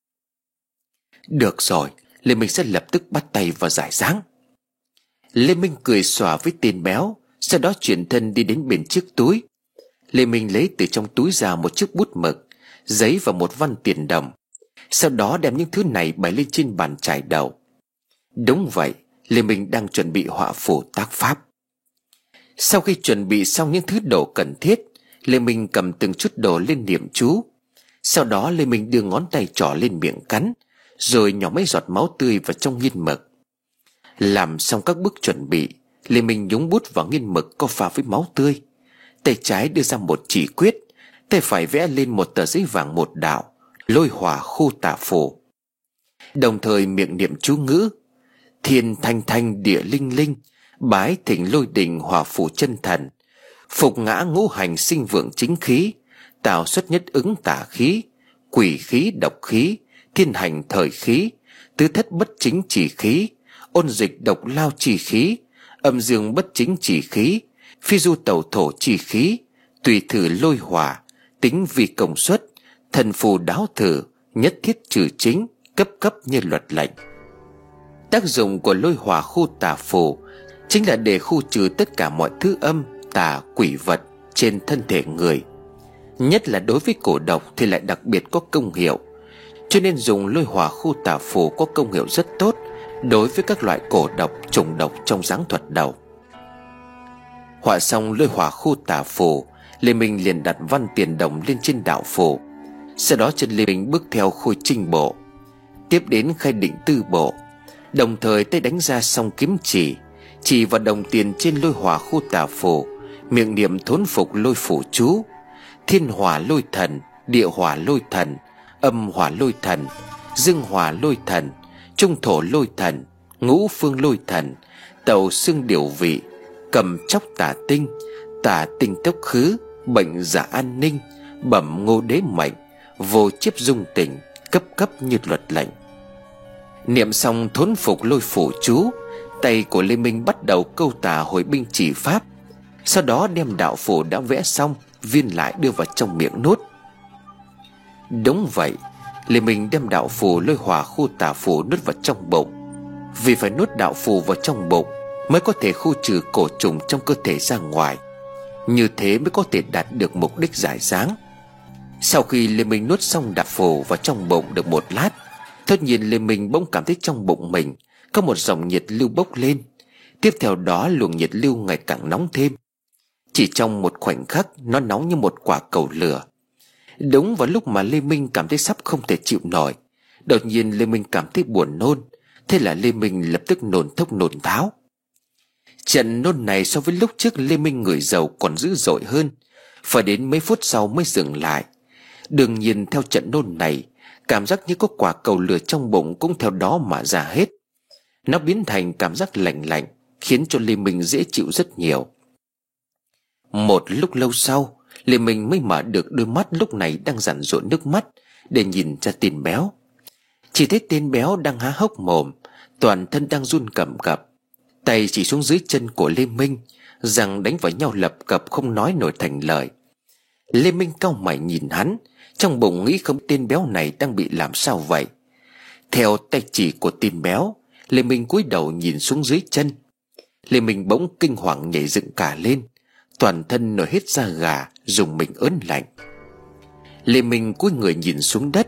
Được rồi, Lê Minh sẽ lập tức bắt tay vào giải dáng. Lê Minh cười xòa với tên béo, sau đó chuyển thân đi đến bên chiếc túi. Lê Minh lấy từ trong túi ra một chiếc bút mực, giấy và một văn tiền đồng. Sau đó đem những thứ này bày lên trên bàn trải đầu. Đúng vậy, Lê Minh đang chuẩn bị họa phù tác pháp. Sau khi chuẩn bị xong những thứ đồ cần thiết, Lê Minh cầm từng chút đồ lên niệm chú. Sau đó Lê Minh đưa ngón tay trỏ lên miệng cắn, rồi nhỏ mấy giọt máu tươi vào trong nghiên mực. Làm xong các bước chuẩn bị, Lê Minh nhúng bút vào nghiên mực có pha với máu tươi. Tay trái đưa ra một chỉ quyết, tay phải vẽ lên một tờ giấy vàng một đạo, lôi hỏa khu tả phù. Đồng thời miệng niệm chú ngữ: thiên thanh thanh địa linh linh, bái thỉnh lôi đình hỏa phù chân thần, phục ngã ngũ hành sinh vượng chính khí, tạo xuất nhất ứng tả khí, quỷ khí độc khí, thiên hành thời khí, tứ thất bất chính chỉ khí, ôn dịch độc lao chỉ khí, âm dương bất chính chỉ khí, phi du tẩu thổ chỉ khí, tùy thử lôi hỏa, tính vì công suất, thần phù đáo thử, nhất thiết trừ chính, cấp cấp như luật lệnh. Tác dụng của lôi hỏa khu tà phù chính là để khu trừ tất cả mọi thứ âm, tà, quỷ vật trên thân thể người. Nhất là đối với cổ độc thì lại đặc biệt có công hiệu, cho nên dùng lôi hỏa khu tà phù có công hiệu rất tốt đối với các loại cổ độc, trùng độc trong giáng thuật đầu. Họa xong lôi hỏa khu tà phù, Lê Minh liền đặt văn tiền đồng lên trên đạo phù. Sau đó chân Lê Minh bước theo khôi trinh bộ, tiếp đến khai định tư bộ, đồng thời tay đánh ra song kiếm chỉ, chỉ vào đồng tiền trên lôi hỏa khu tà phù, miệng niệm thốn phục lôi phủ chú: thiên hỏa lôi thần, địa hỏa lôi thần, âm hỏa lôi thần, dương hỏa lôi thần, trung thổ lôi thần, ngũ phương lôi thần, tàu xương điều vị, cầm chóc tả tinh, tả tinh tốc khứ, bệnh giả an ninh, bẩm ngô đế mệnh, vô chiếp dung tình, cấp cấp như luật lệnh. Niệm xong thốn phục lôi phủ chú, tay của Lê Minh bắt đầu câu tả hồi binh chỉ pháp. Sau đó đem đạo phù đã vẽ xong viên lại đưa vào trong miệng nuốt. Đúng vậy, Lê Minh đem đạo phù lôi hỏa khu tà phù nuốt vào trong bụng. Vì phải nuốt đạo phù vào trong bụng mới có thể khu trừ cổ trùng trong cơ thể ra ngoài, như thế mới có thể đạt được mục đích giải dáng. Sau khi Lê Minh nuốt xong đạo phù vào trong bụng được một lát, tất nhiên Lê Minh bỗng cảm thấy trong bụng mình có một dòng nhiệt lưu bốc lên. Tiếp theo đó luồng nhiệt lưu ngày càng nóng thêm. Chỉ trong một khoảnh khắc, nó nóng như một quả cầu lửa. Đúng vào lúc mà Lê Minh cảm thấy sắp không thể chịu nổi, đột nhiên Lê Minh cảm thấy buồn nôn. Thế là Lê Minh lập tức nôn thốc nôn tháo. Trận nôn này so với lúc trước Lê Minh ngửi dầu còn dữ dội hơn, phải đến mấy phút sau mới dừng lại. Đương nhiên theo trận nôn này, cảm giác như có quả cầu lửa trong bụng cũng theo đó mà ra hết. Nó biến thành cảm giác lạnh lạnh, khiến cho Lê Minh dễ chịu rất nhiều. Một lúc lâu sau, Lê Minh mới mở được đôi mắt lúc này đang giản rụa nước mắt để nhìn ra tên béo. Chỉ thấy tên béo đang há hốc mồm, toàn thân đang run cầm cập, tay chỉ xuống dưới chân của Lê Minh, răng đánh vào nhau lập cập không nói nổi thành lời. Lê Minh cau mày nhìn hắn, trong bụng nghĩ không tên béo này đang bị làm sao vậy. Theo tay chỉ của tên béo, Lê Minh cúi đầu nhìn xuống dưới chân. Lê Minh bỗng kinh hoàng nhảy dựng cả lên, toàn thân nổi hết da gà, rùng mình ớn lạnh. Lê Minh cúi người nhìn xuống đất,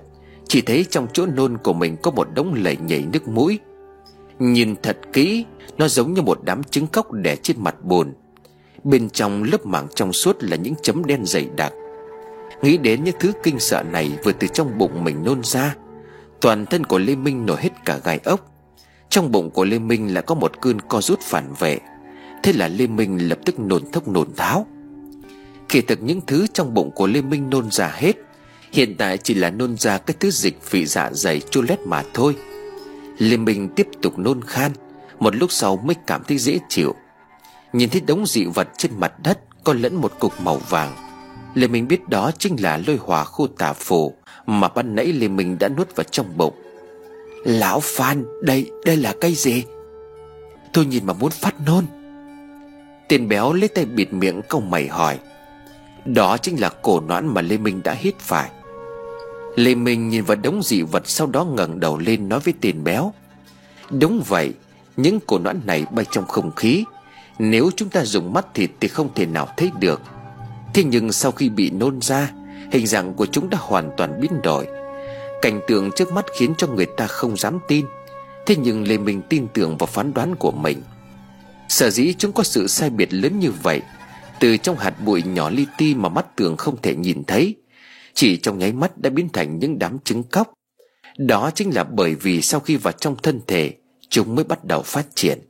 chỉ thấy trong chỗ nôn của mình có một đống lầy nhầy nước mũi. Nhìn thật kỹ, nó giống như một đám trứng cóc đè trên mặt bùn. Bên trong lớp màng trong suốt là những chấm đen dày đặc. Nghĩ đến những thứ kinh sợ này vừa từ trong bụng mình nôn ra, toàn thân của Lê Minh nổi hết cả gai ốc. Trong bụng của Lê Minh lại có một cơn co rút phản vệ. Thế là Lê Minh lập tức nôn thốc nôn tháo. Kỳ thực những thứ trong bụng của Lê Minh nôn ra hết, hiện tại chỉ là nôn ra cái thứ dịch vị dạ dày chua lét mà thôi. Lê Minh tiếp tục nôn khan, một lúc sau mới cảm thấy dễ chịu. Nhìn thấy đống dị vật trên mặt đất có lẫn một cục màu vàng, Lê Minh biết đó chính là lôi hỏa khu tà phù mà ban nãy Lê Minh đã nuốt vào trong bụng. Lão Phan, đây, đây là cái gì? Tôi nhìn mà muốn phát nôn. Tên béo lấy tay bịt miệng cau mày hỏi. Đó chính là cổ noãn mà Lê Minh đã hít phải. Lê Minh nhìn vào đống dị vật, sau đó ngẩng đầu lên nói với tên béo. Đúng vậy, những cổ noãn này bay trong không khí, nếu chúng ta dùng mắt thịt thì không thể nào thấy được. Thế nhưng sau khi bị nôn ra, hình dạng của chúng đã hoàn toàn biến đổi. Cảnh tượng trước mắt khiến cho người ta không dám tin. Thế nhưng Lê Minh tin tưởng vào phán đoán của mình. Sở dĩ chúng có sự sai biệt lớn như vậy, từ trong hạt bụi nhỏ li ti mà mắt thường không thể nhìn thấy, chỉ trong nháy mắt đã biến thành những đám trứng cóc. Đó chính là bởi vì sau khi vào trong thân thể, chúng mới bắt đầu phát triển.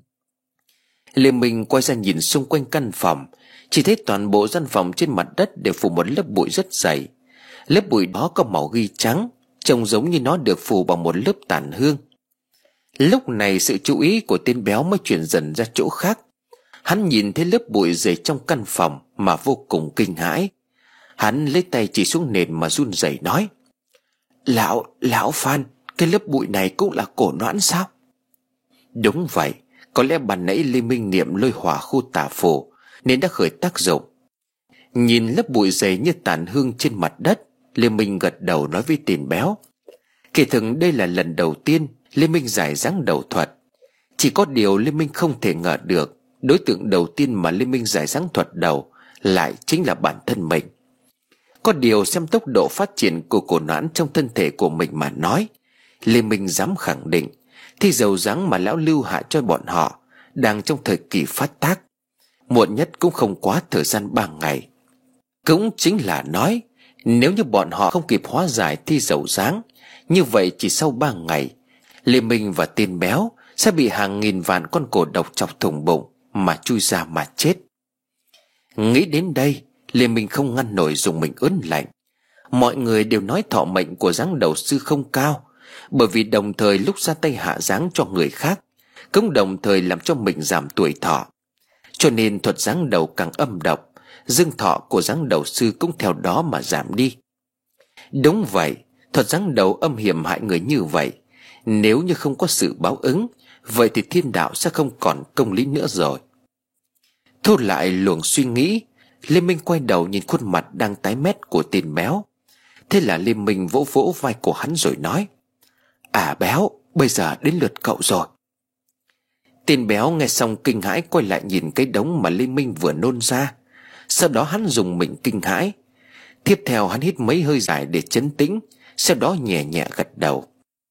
Lê Minh quay ra nhìn xung quanh căn phòng, chỉ thấy toàn bộ gian phòng trên mặt đất đều phủ một lớp bụi rất dày. Lớp bụi đó có màu ghi trắng, trông giống như nó được phủ bằng một lớp tàn hương. Lúc này sự chú ý của tên béo mới chuyển dần ra chỗ khác. Hắn nhìn thấy lớp bụi dày trong căn phòng mà vô cùng kinh hãi. Hắn lấy tay chỉ xuống nền mà run rẩy nói. Lão, lão Phan, cái lớp bụi này cũng là cổ noãn sao? Đúng vậy, có lẽ ban nãy Lê Minh niệm lôi hỏa khu tà phù nên đã khởi tác dụng. Nhìn lớp bụi dày như tàn hương trên mặt đất, Lê Minh gật đầu nói với tên béo. Kỳ thực đây là lần đầu tiên Lê Minh giải dáng đầu thuật. Chỉ có điều Lê Minh không thể ngờ được đối tượng đầu tiên mà Lê Minh giải dáng thuật đầu lại chính là bản thân mình. Có điều xem tốc độ phát triển của cổ noãn trong thân thể của mình mà nói, Lê Minh dám khẳng định thì dầu dáng mà lão lưu hạ cho bọn họ đang trong thời kỳ phát tác, muộn nhất cũng không quá thời gian ba ngày. Cũng chính là nói, nếu như bọn họ không kịp hóa giải thi dầu dáng, như vậy chỉ sau ba ngày, Lê Minh và tên béo sẽ bị hàng nghìn vạn con cổ độc chọc thủng bụng mà chui ra mà chết. Nghĩ đến đây, Lê Minh không ngăn nổi dùng mình ớn lạnh. Mọi người đều nói thọ mệnh của giáng đầu sư không cao, bởi vì đồng thời lúc ra tay hạ giáng cho người khác cũng đồng thời làm cho mình giảm tuổi thọ. Cho nên thuật giáng đầu càng âm độc, dương thọ của giáng đầu sư cũng theo đó mà giảm đi. Đúng vậy, thuật giáng đầu âm hiểm hại người như vậy, nếu như không có sự báo ứng, vậy thì thiên đạo sẽ không còn công lý nữa rồi. Thu lại luồng suy nghĩ, Lê Minh quay đầu nhìn khuôn mặt đang tái mét của tên béo. Thế là Lê Minh vỗ vỗ vai của hắn rồi nói. À béo, bây giờ đến lượt cậu rồi. Tên béo nghe xong kinh hãi quay lại nhìn cái đống mà Lê Minh vừa nôn ra. Sau đó hắn dùng mình kinh hãi. Tiếp theo hắn hít mấy hơi dài để trấn tĩnh, sau đó nhẹ nhẹ gật đầu.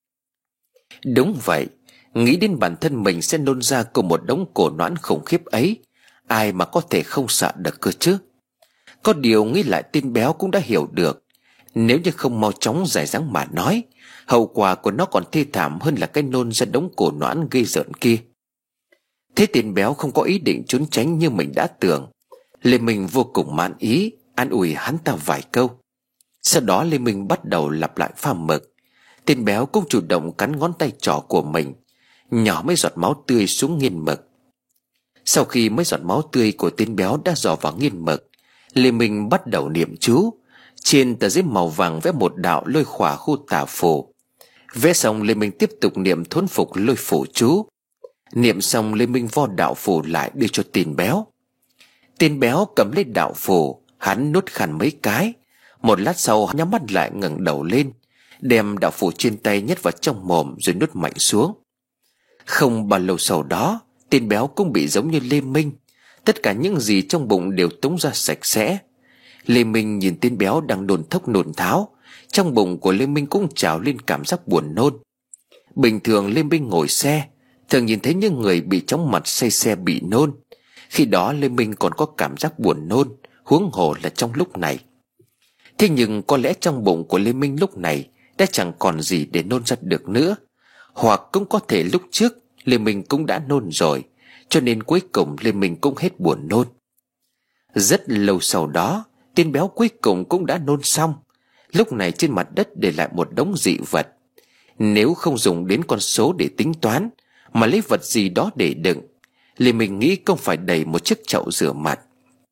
Đúng vậy, nghĩ đến bản thân mình sẽ nôn ra cùng một đống cổ noãn khủng khiếp ấy, ai mà có thể không sợ được cơ chứ. Có điều nghĩ lại tên béo cũng đã hiểu được, nếu như không mau chóng giải dáng mà nói, hậu quả của nó còn thê thảm hơn là cái nôn ra đống cổ noãn gây rợn kia. Thế tên béo không có ý định trốn tránh như mình đã tưởng. Lê Minh vô cùng mãn ý, an ủi hắn ta vài câu. Sau đó Lê Minh bắt đầu lặp lại pha mực. Tên béo cũng chủ động cắn ngón tay trỏ của mình, nhỏ mấy giọt máu tươi xuống nghiền mực. Sau khi mấy giọt máu tươi của tên béo đã dò vào nghiền mực, Lê Minh bắt đầu niệm chú. Trên tờ giấy màu vàng vẽ một đạo lôi khỏa khu tà phù. Vẽ xong Lê Minh tiếp tục niệm thốn phục lôi phù chú. Niệm xong Lê Minh vo đạo phù lại đưa cho tên béo. Tên béo cầm lấy đạo phù, hắn nuốt khàn mấy cái. Một lát sau hắn nhắm mắt lại ngẩng đầu lên, đem đạo phù trên tay nhét vào trong mồm rồi nuốt mạnh xuống. Không bao lâu sau đó, tên béo cũng bị giống như Lê Minh, tất cả những gì trong bụng đều tống ra sạch sẽ. Lê Minh nhìn tên béo đang đồn thốc nôn tháo, trong bụng của Lê Minh cũng trào lên cảm giác buồn nôn. Bình thường Lê Minh ngồi xe thường nhìn thấy những người bị chóng mặt say xe bị nôn. Khi đó Lê Minh còn có cảm giác buồn nôn, huống hồ là trong lúc này. Thế nhưng có lẽ trong bụng của Lê Minh lúc này đã chẳng còn gì để nôn ra được nữa. Hoặc cũng có thể lúc trước Lê Minh cũng đã nôn rồi, cho nên cuối cùng Lê Minh cũng hết buồn nôn. Rất lâu sau đó, tên béo cuối cùng cũng đã nôn xong. Lúc này trên mặt đất để lại một đống dị vật. Nếu không dùng đến con số để tính toán, mà lấy vật gì đó để đựng, Lê Minh nghĩ không phải đầy một chiếc chậu rửa mặt.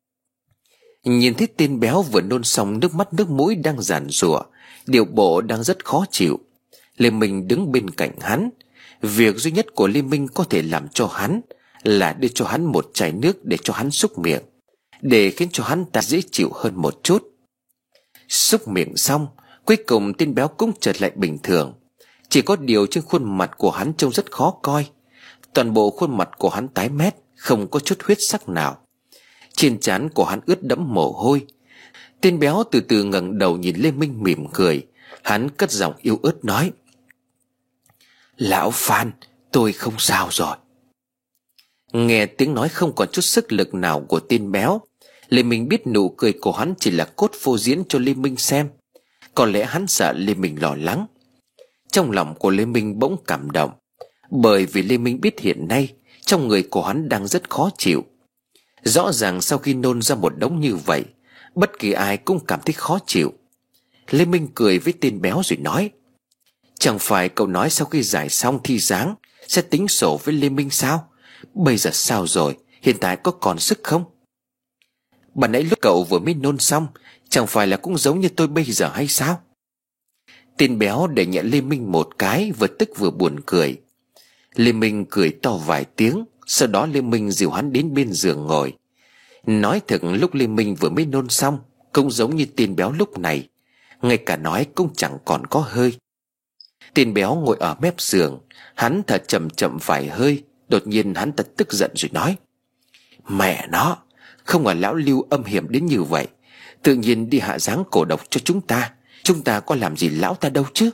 Nhìn thấy tên béo vừa nôn xong, nước mắt nước mũi đang giàn giụa, điệu bộ đang rất khó chịu, Lê Minh đứng bên cạnh hắn. Việc duy nhất của Lê Minh có thể làm cho hắn là đưa cho hắn một chai nước để cho hắn súc miệng, để khiến cho hắn ta dễ chịu hơn một chút. Súc miệng xong, cuối cùng tên béo cũng trở lại bình thường. Chỉ có điều trên khuôn mặt của hắn trông rất khó coi. Toàn bộ khuôn mặt của hắn tái mét, không có chút huyết sắc nào. Trên trán của hắn ướt đẫm mồ hôi. Tên béo từ từ ngẩng đầu nhìn Lê Minh mỉm cười. Hắn cất giọng yếu ớt nói: "Lão Phan, tôi không sao rồi." Nghe tiếng nói không còn chút sức lực nào của tên béo, Lê Minh biết nụ cười của hắn chỉ là cốt phô diễn cho Lê Minh xem. Có lẽ hắn sợ Lê Minh lo lắng. Trong lòng của Lê Minh bỗng cảm động, bởi vì Lê Minh biết hiện nay trong người của hắn đang rất khó chịu. Rõ ràng sau khi nôn ra một đống như vậy, bất kỳ ai cũng cảm thấy khó chịu. Lê Minh cười với tên béo rồi nói: "Chẳng phải cậu nói sau khi giải xong thi giáng sẽ tính sổ với Lê Minh sao? Bây giờ sao rồi? Hiện tại có còn sức không?" "Bạn nãy lúc cậu vừa mới nôn xong, chẳng phải là cũng giống như tôi bây giờ hay sao?" Tên béo để nhẹ Lê Minh một cái, vừa tức vừa buồn cười. Lê Minh cười to vài tiếng, sau đó Lê Minh dìu hắn đến bên giường ngồi. Nói thật, lúc Lê Minh vừa mới nôn xong cũng giống như tên béo lúc này, ngay cả nói cũng chẳng còn có hơi. Tên béo ngồi ở mép giường, hắn thở chậm chậm vài hơi. Đột nhiên hắn ta tức giận rồi nói: "Mẹ nó, không ngờ lão Lưu âm hiểm đến như vậy. Tự nhiên đi hạ giáng cổ độc cho chúng ta. Chúng ta có làm gì lão ta đâu chứ."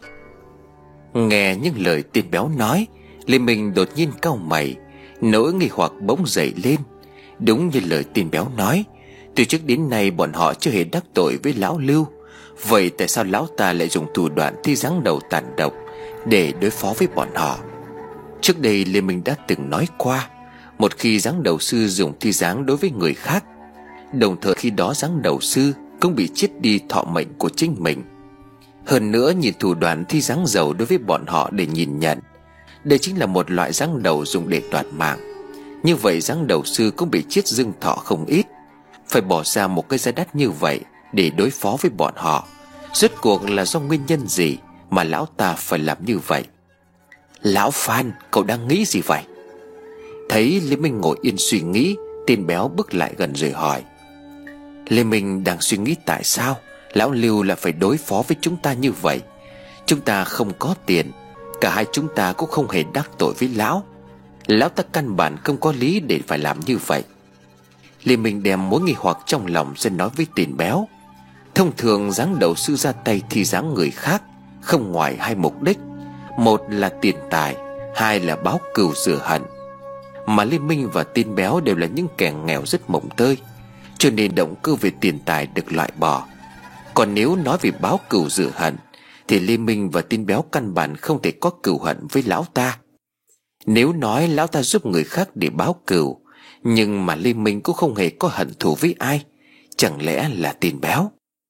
Nghe những lời tên béo nói, Lê Minh đột nhiên cau mày, nỗi nghi hoặc bỗng dậy lên. Đúng như lời tên béo nói, từ trước đến nay bọn họ chưa hề đắc tội với lão Lưu. Vậy tại sao lão ta lại dùng thủ đoạn thi giáng đầu tàn độc để đối phó với bọn họ? Trước đây Lê Minh đã từng nói qua, một khi giáng đầu sư dùng thi giáng đối với người khác, đồng thời khi đó giáng đầu sư cũng bị chết đi thọ mệnh của chính mình. Hơn nữa, nhìn thủ đoạn thi giáng dầu đối với bọn họ để nhìn nhận, đây chính là một loại giáng đầu dùng để đoạt mạng. Như vậy giáng đầu sư cũng bị chết dưng thọ không ít. Phải bỏ ra một cái giá đắt như vậy để đối phó với bọn họ, rốt cuộc là do nguyên nhân gì mà lão ta phải làm như vậy? "Lão Phan, cậu đang nghĩ gì vậy?" Thấy Lê Minh ngồi yên suy nghĩ, tên béo bước lại gần rồi hỏi. "Lê Minh đang suy nghĩ tại sao lão Lưu là phải đối phó với chúng ta như vậy. Chúng ta không có tiền, cả hai chúng ta cũng không hề đắc tội với lão. Lão ta căn bản không có lý để phải làm như vậy." Lê Minh đem mối nghi hoặc trong lòng ra nói với tên béo. Thông thường giáng đầu sư ra tay thì giáng người khác không ngoài hai mục đích: một là tiền tài, hai là báo cừu rửa hận. Mà Lê Minh và tên béo đều là những kẻ nghèo rất mồng tơi, cho nên động cơ về tiền tài được loại bỏ. Còn nếu nói về báo cừu rửa hận thì Lê Minh và tên béo căn bản không thể có cừu hận với lão ta. Nếu nói lão ta giúp người khác để báo cừu, nhưng mà Lê Minh cũng không hề có hận thù với ai, chẳng lẽ là tên béo?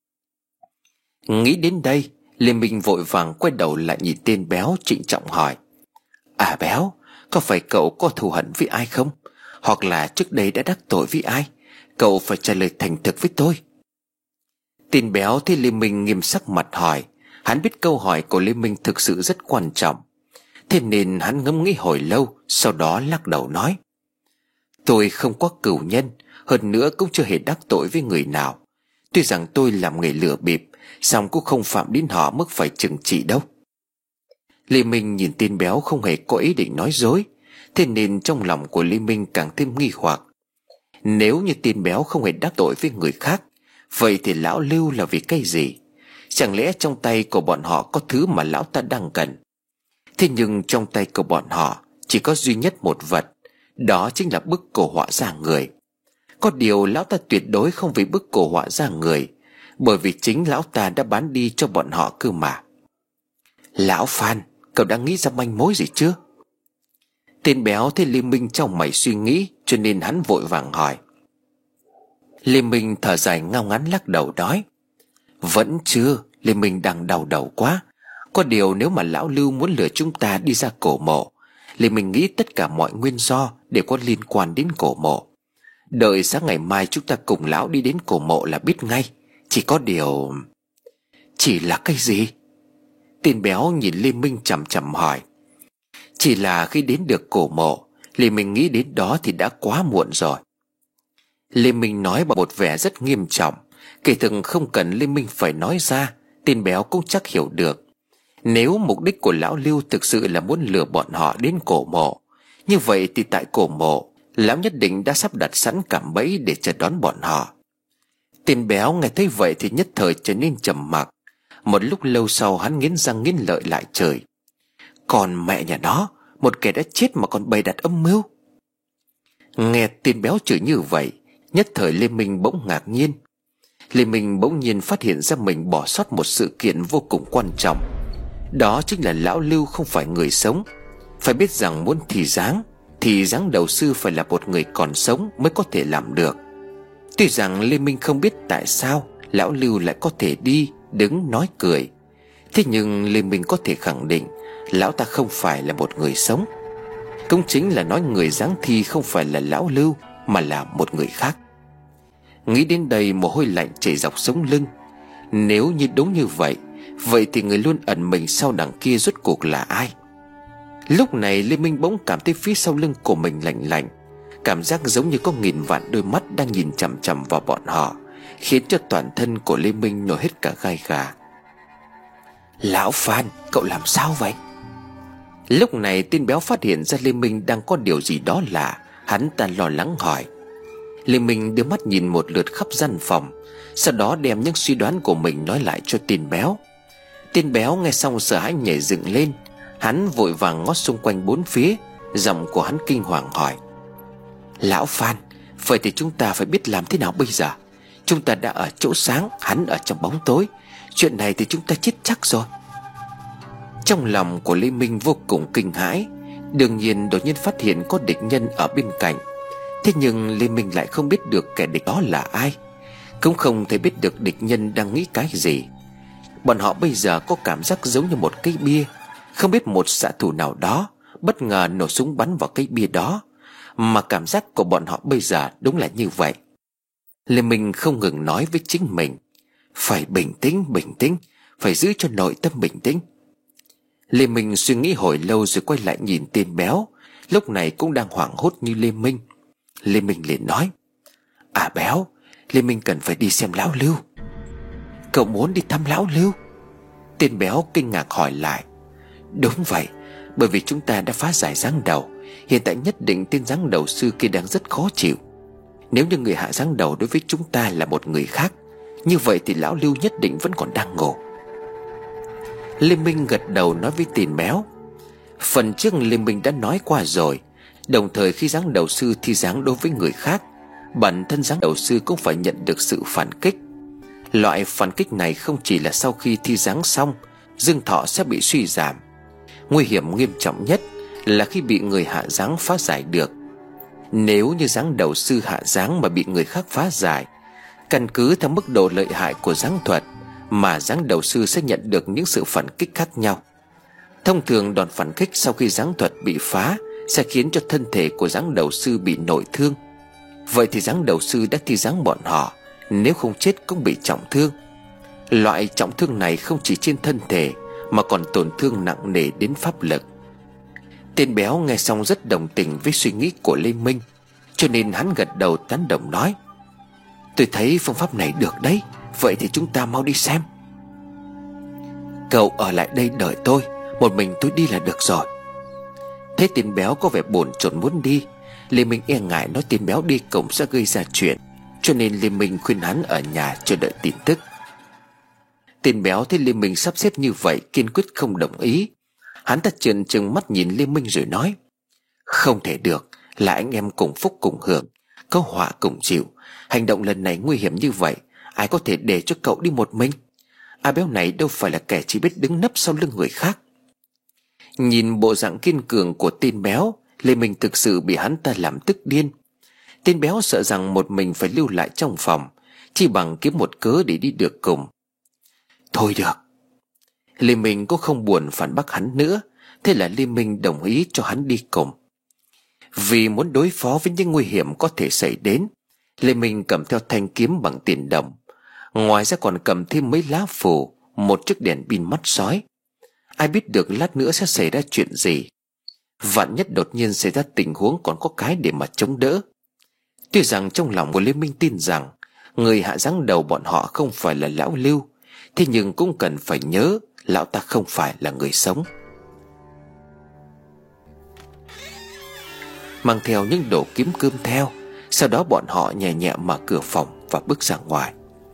Nghĩ đến đây, Lê Minh vội vàng quay đầu lại nhìn tên béo, trịnh trọng hỏi: "À béo, có phải cậu có thù hận với ai không? Hoặc là trước đây đã đắc tội với ai? Cậu phải trả lời thành thực với tôi." Tên béo thấy Lê Minh nghiêm sắc mặt hỏi. Hắn biết câu hỏi của Lê Minh thực sự rất quan trọng, thế nên hắn ngẫm nghĩ hồi lâu, sau đó lắc đầu nói: "Tôi không có cừu nhân, hơn nữa cũng chưa hề đắc tội với người nào. Tuy rằng tôi làm nghề lừa bịp, song cũng không phạm đến họ mức phải trừng trị đâu." Lê Minh nhìn tên béo không hề có ý định nói dối, thế nên trong lòng của Lê Minh càng thêm nghi hoặc. Nếu như tên béo không hề đắc tội với người khác, vậy thì lão Lưu là vì cái gì? Chẳng lẽ trong tay của bọn họ có thứ mà lão ta đang cần? Thế nhưng trong tay của bọn họ chỉ có duy nhất một vật, đó chính là bức cổ họa ra người. Có điều lão ta tuyệt đối không vì bức cổ họa ra người, bởi vì chính lão ta đã bán đi cho bọn họ cơ mà. Lão Phan, cậu đã nghĩ ra manh mối gì chưa? Tên béo thấy Lê Minh trong mày suy nghĩ, cho nên hắn vội vàng hỏi. Lê Minh thở dài ngao ngắn lắc đầu nói. Vẫn chưa, Lê Minh đang đau đầu quá. Có điều nếu mà lão Lưu muốn lừa chúng ta đi ra cổ mộ, Lê Minh nghĩ tất cả mọi nguyên do đều có liên quan đến cổ mộ. Đợi sáng ngày mai chúng ta cùng lão đi đến cổ mộ là biết ngay. Chỉ có điều... Chỉ là cái gì? Tên béo nhìn Lê Minh chằm chằm hỏi. Chỉ là khi đến được cổ mộ, Lê Minh nghĩ đến đó thì đã quá muộn rồi. Lê Minh nói bằng một vẻ rất nghiêm trọng. Kể thực không cần Lê Minh phải nói ra, tên béo cũng chắc hiểu được. Nếu mục đích của lão Lưu thực sự là muốn lừa bọn họ đến cổ mộ, như vậy thì tại cổ mộ, lão nhất định đã sắp đặt sẵn cạm bẫy để chờ đón bọn họ. Tên béo nghe thấy vậy thì nhất thời trở nên trầm mặc. Một lúc lâu sau hắn nghiến răng nghiến lợi lại trời. Còn mẹ nhà nó, một kẻ đã chết mà còn bày đặt âm mưu. Nghe tên béo chửi như vậy, nhất thời Lê Minh bỗng ngạc nhiên. Lê Minh bỗng nhiên phát hiện ra mình bỏ sót một sự kiện vô cùng quan trọng. Đó chính là lão Lưu không phải người sống. Phải biết rằng muốn thì dáng, thì dáng đầu sư phải là một người còn sống mới có thể làm được. Tuy rằng Lê Minh không biết tại sao lão Lưu lại có thể đi, đứng, nói, cười. Thế nhưng Lê Minh có thể khẳng định lão ta không phải là một người sống. Cũng chính là nói người dáng thi không phải là lão Lưu, mà là một người khác. Nghĩ đến đây mồ hôi lạnh chảy dọc sống lưng. Nếu như đúng như vậy, vậy thì người luôn ẩn mình sau đằng kia rốt cuộc là ai? Lúc này Lê Minh bỗng cảm thấy phía sau lưng của mình lạnh lạnh. Cảm giác giống như có nghìn vạn đôi mắt đang nhìn chằm chằm vào bọn họ, khiến cho toàn thân của Lê Minh nổi hết cả gai gà. Lão Phan, cậu làm sao vậy? Lúc này tên béo phát hiện ra Lê Minh đang có điều gì đó lạ. Hắn ta lo lắng hỏi. Lê Minh đưa mắt nhìn một lượt khắp gian phòng, sau đó đem những suy đoán của mình nói lại cho tên béo. Tên béo nghe xong sợ hãi nhảy dựng lên. Hắn vội vàng ngó xung quanh bốn phía. Giọng của hắn kinh hoàng hỏi. Lão Phan, vậy thì chúng ta phải biết làm thế nào bây giờ? Chúng ta đã ở chỗ sáng, hắn ở trong bóng tối. Chuyện này thì chúng ta chết chắc rồi. Trong lòng của Lê Minh vô cùng kinh hãi. Đương nhiên đột nhiên phát hiện có địch nhân ở bên cạnh. Thế nhưng Lê Minh lại không biết được kẻ địch đó là ai, cũng không thể biết được địch nhân đang nghĩ cái gì. Bọn họ bây giờ có cảm giác giống như một cây bia. Không biết một xạ thủ nào đó bất ngờ nổ súng bắn vào cây bia đó, mà cảm giác của bọn họ bây giờ đúng là như vậy. Lê Minh không ngừng nói với chính mình. Phải bình tĩnh, bình tĩnh, phải giữ cho nội tâm bình tĩnh. Lê Minh suy nghĩ hồi lâu rồi quay lại nhìn tên béo, lúc này cũng đang hoảng hốt như Lê Minh. Lê Minh liền nói. À béo, Lê Minh cần phải đi xem lão Lưu. Cậu muốn đi thăm lão Lưu? Tên béo kinh ngạc hỏi lại. Đúng vậy, bởi vì chúng ta đã phá giải giáng đầu. Hiện tại nhất định tên giáng đầu sư kia đang rất khó chịu. Nếu như người hạ giáng đầu đối với chúng ta là một người khác, như vậy thì lão Lưu nhất định vẫn còn đang ngủ. Lê Minh gật đầu nói với tên béo. Phần trước Lê Minh đã nói qua rồi. Đồng thời khi giáng đầu sư thi giáng đối với người khác, bản thân giáng đầu sư cũng phải nhận được sự phản kích. Loại phản kích này không chỉ là sau khi thi giáng xong, dương thọ sẽ bị suy giảm. Nguy hiểm nghiêm trọng nhất là khi bị người hạ giáng phá giải được. Nếu như giáng đầu sư hạ giáng mà bị người khác phá giải, căn cứ theo mức độ lợi hại của giáng thuật mà giáng đầu sư sẽ nhận được những sự phản kích khác nhau. Thông thường đòn phản kích sau khi giáng thuật bị phá sẽ khiến cho thân thể của giáng đầu sư bị nội thương. Vậy thì giáng đầu sư đã thi giáng bọn họ, nếu không chết cũng bị trọng thương. Loại trọng thương này không chỉ trên thân thể mà còn tổn thương nặng nề đến pháp lực. Tên béo nghe xong rất đồng tình với suy nghĩ của Lê Minh, cho nên hắn gật đầu tán đồng nói. Tôi thấy phương pháp này được đấy, vậy thì chúng ta mau đi xem. Cậu ở lại đây đợi tôi, một mình tôi đi là được rồi. Thấy tên béo có vẻ bồn chồn muốn đi, Lê Minh e ngại nói tên béo đi cùng sẽ gây ra chuyện, cho nên Lê Minh khuyên hắn ở nhà chờ đợi tin tức. Tên béo thấy Lê Minh sắp xếp như vậy kiên quyết không đồng ý. Hắn ta trợn trừng mắt nhìn Lê Minh rồi nói: Không thể được, là anh em cùng phúc cùng hưởng, có họa cùng chịu. Hành động lần này nguy hiểm như vậy, ai có thể để cho cậu đi một mình? A béo này đâu phải là kẻ chỉ biết đứng nấp sau lưng người khác. Nhìn bộ dạng kiên cường của tên béo, Lê Minh thực sự bị hắn ta làm tức điên. Tên béo sợ rằng một mình phải lưu lại trong phòng, chỉ bằng kiếm một cớ để đi được cùng. Thôi được. Lê Minh cũng không buồn phản bác hắn nữa. Thế là Lê Minh đồng ý cho hắn đi cùng. Vì muốn đối phó với những nguy hiểm có thể xảy đến, Lê Minh cầm theo thanh kiếm bằng tiền đồng. Ngoài ra còn cầm thêm mấy lá phù, một chiếc đèn pin mắt sói. Ai biết được lát nữa sẽ xảy ra chuyện gì. Vạn nhất đột nhiên xảy ra tình huống còn có cái để mà chống đỡ. Tuy rằng trong lòng của Lê Minh tin rằng người hạ giáng đầu bọn họ không phải là lão Lưu, thế nhưng cũng cần phải nhớ lão ta không phải là người sống. Mang theo những đồ kiếm cơm theo, sau đó bọn họ nhẹ nhẹ mở cửa phòng và bước ra ngoài.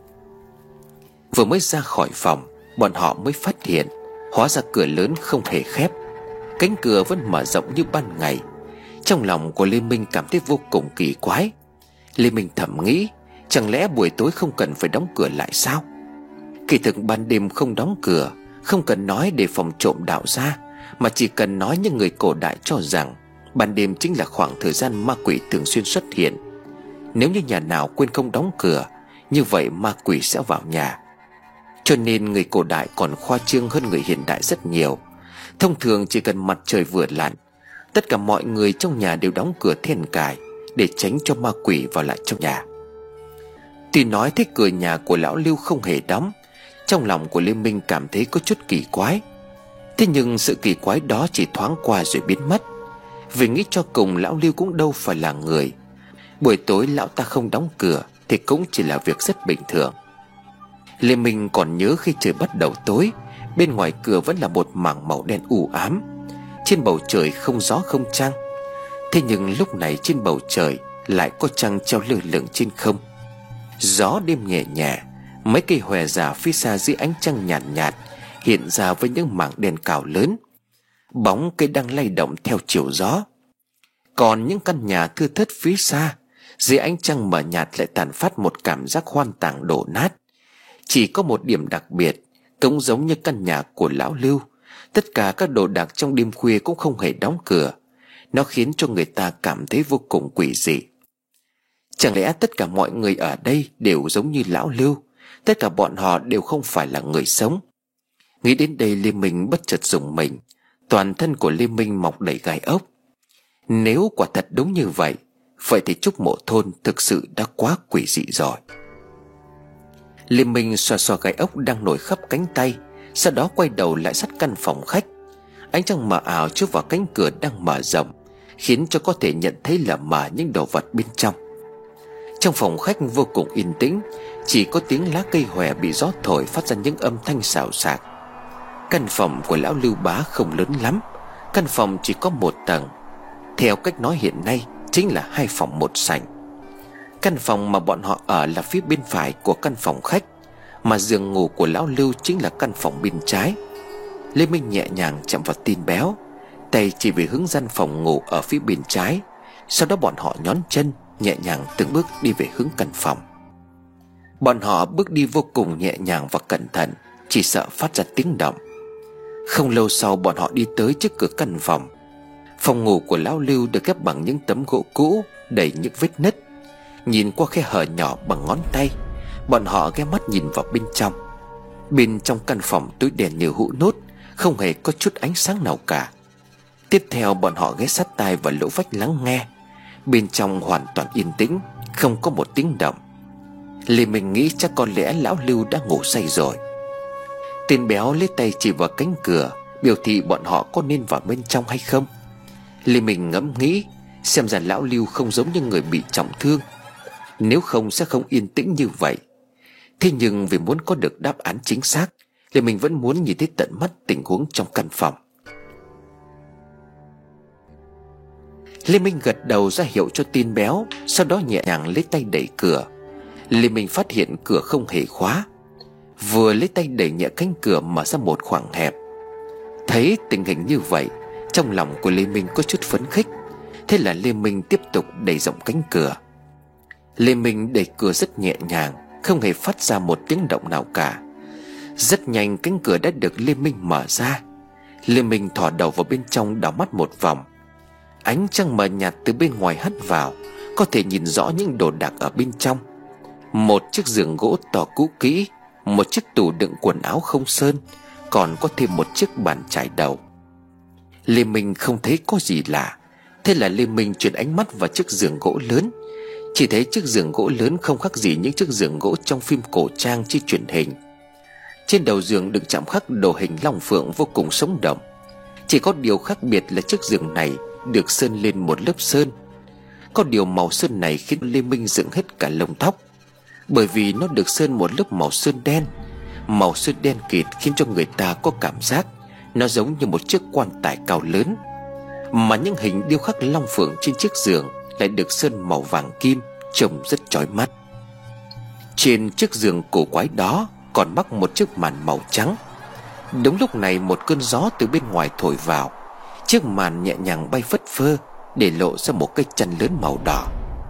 Vừa mới ra khỏi phòng, bọn họ mới phát hiện hóa ra cửa lớn không hề khép, cánh cửa vẫn mở rộng như ban ngày. Trong lòng của Lê Minh cảm thấy vô cùng kỳ quái. Lê Minh thầm nghĩ, chẳng lẽ buổi tối không cần phải đóng cửa lại sao? Kỳ thực ban đêm không đóng cửa không cần nói để phòng trộm đạo ra, mà chỉ cần nói những người cổ đại cho rằng ban đêm chính là khoảng thời gian ma quỷ thường xuyên xuất hiện. Nếu như nhà nào quên không đóng cửa, như vậy ma quỷ sẽ vào nhà. Cho nên người cổ đại còn khoa trương hơn người hiện đại rất nhiều. Thông thường chỉ cần mặt trời vừa lặn, tất cả mọi người trong nhà đều đóng cửa then cài để tránh cho ma quỷ vào lại trong nhà. Tuy nói thấy cửa nhà của lão Lưu không hề đóng, trong lòng của Lê Minh cảm thấy có chút kỳ quái. Thế nhưng sự kỳ quái đó chỉ thoáng qua rồi biến mất. Vì nghĩ cho cùng lão Lưu cũng đâu phải là người. Buổi tối lão ta không đóng cửa thì cũng chỉ là việc rất bình thường. Lê Minh còn nhớ khi trời bắt đầu tối, bên ngoài cửa vẫn là một mảng màu đen u ám. Trên bầu trời không gió không trăng. Thế nhưng lúc này trên bầu trời lại có trăng treo lơ lửng trên không. Gió đêm nhẹ nhẹ, mấy cây hòe già phía xa dưới ánh trăng nhàn nhạt, nhạt hiện ra với những mảng đen cào lớn. Bóng cây đang lay động theo chiều gió. Còn những căn nhà thưa thớt phía xa, dưới ánh trăng mờ nhạt lại tàn phát một cảm giác hoang tàn đổ nát. Chỉ có một điểm đặc biệt, cũng giống như căn nhà của lão Lưu, tất cả các đồ đạc trong đêm khuya cũng không hề đóng cửa. Nó khiến cho người ta cảm thấy vô cùng quỷ dị. Chẳng lẽ tất cả mọi người ở đây đều giống như lão Lưu? Tất cả bọn họ đều không phải là người sống. Nghĩ đến đây Lê Minh bất chợt rùng mình. Toàn thân của Lê Minh mọc đầy gai ốc. Nếu quả thật đúng như vậy, vậy thì Trúc Mộ Thôn thực sự đã quá quỷ dị rồi. Lê Minh xoa xoa gai ốc đang nổi khắp cánh tay, sau đó quay đầu lại sát căn phòng khách. Ánh trăng mờ ảo chiếu vào cánh cửa đang mở rộng, khiến cho có thể nhận thấy là mờ những đồ vật bên trong. Trong phòng khách vô cùng yên tĩnh, chỉ có tiếng lá cây hòe bị gió thổi phát ra những âm thanh xào xạc. Căn phòng của lão Lưu Bá không lớn lắm, căn phòng chỉ có một tầng. Theo cách nói hiện nay chính là hai phòng một sảnh. Căn phòng mà bọn họ ở là phía bên phải của căn phòng khách, mà giường ngủ của lão Lưu chính là căn phòng bên trái. Lê Minh nhẹ nhàng chạm vào tin béo, tay chỉ về hướng gian phòng ngủ ở phía bên trái. Sau đó bọn họ nhón chân nhẹ nhàng từng bước đi về hướng căn phòng. Bọn họ bước đi vô cùng nhẹ nhàng và cẩn thận, chỉ sợ phát ra tiếng động. Không lâu sau bọn họ đi tới trước cửa căn phòng. Phòng ngủ của lão Lưu được ghép bằng những tấm gỗ cũ đầy những vết nứt. Nhìn qua khe hở nhỏ bằng ngón tay, bọn họ ghé mắt nhìn vào bên trong. Bên trong căn phòng tối đèn như hũ nốt, không hề có chút ánh sáng nào cả. Tiếp theo bọn họ ghé sát tai vào lỗ vách lắng nghe. Bên trong hoàn toàn yên tĩnh, không có một tiếng động. Lê Minh nghĩ chắc có lẽ lão Lưu đã ngủ say rồi. Tên béo lấy tay chỉ vào cánh cửa, biểu thị bọn họ có nên vào bên trong hay không. Lê Minh ngẫm nghĩ, xem ra lão Lưu không giống như người bị trọng thương, nếu không sẽ không yên tĩnh như vậy. Thế nhưng vì muốn có được đáp án chính xác, Lê Minh vẫn muốn nhìn thấy tận mắt tình huống trong căn phòng. Lê Minh gật đầu ra hiệu cho tên béo, sau đó nhẹ nhàng lấy tay đẩy cửa. Lê Minh phát hiện cửa không hề khóa. vừa lấy tay đẩy nhẹ cánh cửa mở ra một khoảng hẹp. Thấy tình hình như vậy, trong lòng của Lê Minh có chút phấn khích. Thế là Lê Minh tiếp tục đẩy rộng cánh cửa. Lê Minh đẩy cửa rất nhẹ nhàng, không hề phát ra một tiếng động nào cả. Rất nhanh cánh cửa đã được Lê Minh mở ra. Lê Minh thò đầu vào bên trong, đảo mắt một vòng. Ánh trăng mờ nhạt từ bên ngoài hắt vào, có thể nhìn rõ những đồ đạc ở bên trong. Một chiếc giường gỗ to cũ kỹ, một chiếc tủ đựng quần áo không sơn, còn có thêm một chiếc bàn chải đầu. Lê Minh không thấy có gì lạ. Thế là Lê Minh chuyển ánh mắt vào chiếc giường gỗ lớn. Chỉ thấy chiếc giường gỗ lớn không khác gì những chiếc giường gỗ trong phim cổ trang trên truyền hình. Trên đầu giường được chạm khắc đồ hình long phượng vô cùng sống động. Chỉ có điều khác biệt là chiếc giường này được sơn lên một lớp sơn. Có điều màu sơn này khiến Lê Minh dựng hết cả lông tóc, bởi vì nó được sơn một lớp màu sơn đen. Màu sơn đen kịt khiến cho người ta có cảm giác nó giống như một chiếc quan tài cao lớn. Mà những hình điêu khắc long phượng trên chiếc giường lại được sơn màu vàng kim, trông rất chói mắt. Trên chiếc giường cổ quái đó còn mắc một chiếc màn màu trắng. Đúng lúc này một cơn gió từ bên ngoài thổi vào. Chiếc màn nhẹ nhàng bay phất phơ, để lộ ra một cái chăn lớn màu đỏ.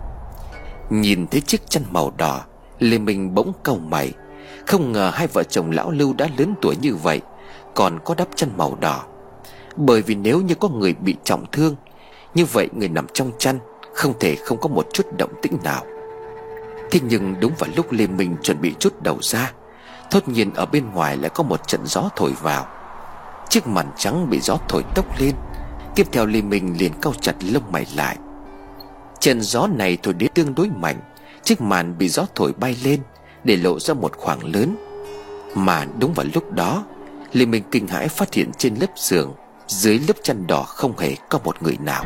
Nhìn thấy chiếc chăn màu đỏ, Lê Minh bỗng cau mày. Không ngờ hai vợ chồng lão Lưu đã lớn tuổi như vậy còn có đắp chăn màu đỏ. Bởi vì nếu như có người bị trọng thương, như vậy người nằm trong chăn không thể không có một chút động tĩnh nào. Thế nhưng đúng vào lúc Lê Minh chuẩn bị trút đầu ra, thốt nhiên ở bên ngoài lại có một trận gió thổi vào. Chiếc màn trắng bị gió thổi tốc lên. Tiếp theo Lê Minh liền cau chặt lông mày lại. Trận gió này thổi đến tương đối mạnh. Chiếc màn bị gió thổi bay lên, để lộ ra một khoảng lớn. Mà đúng vào lúc đó, Lê Minh kinh hãi phát hiện trên lớp giường, dưới lớp chăn đỏ không hề có một người nào.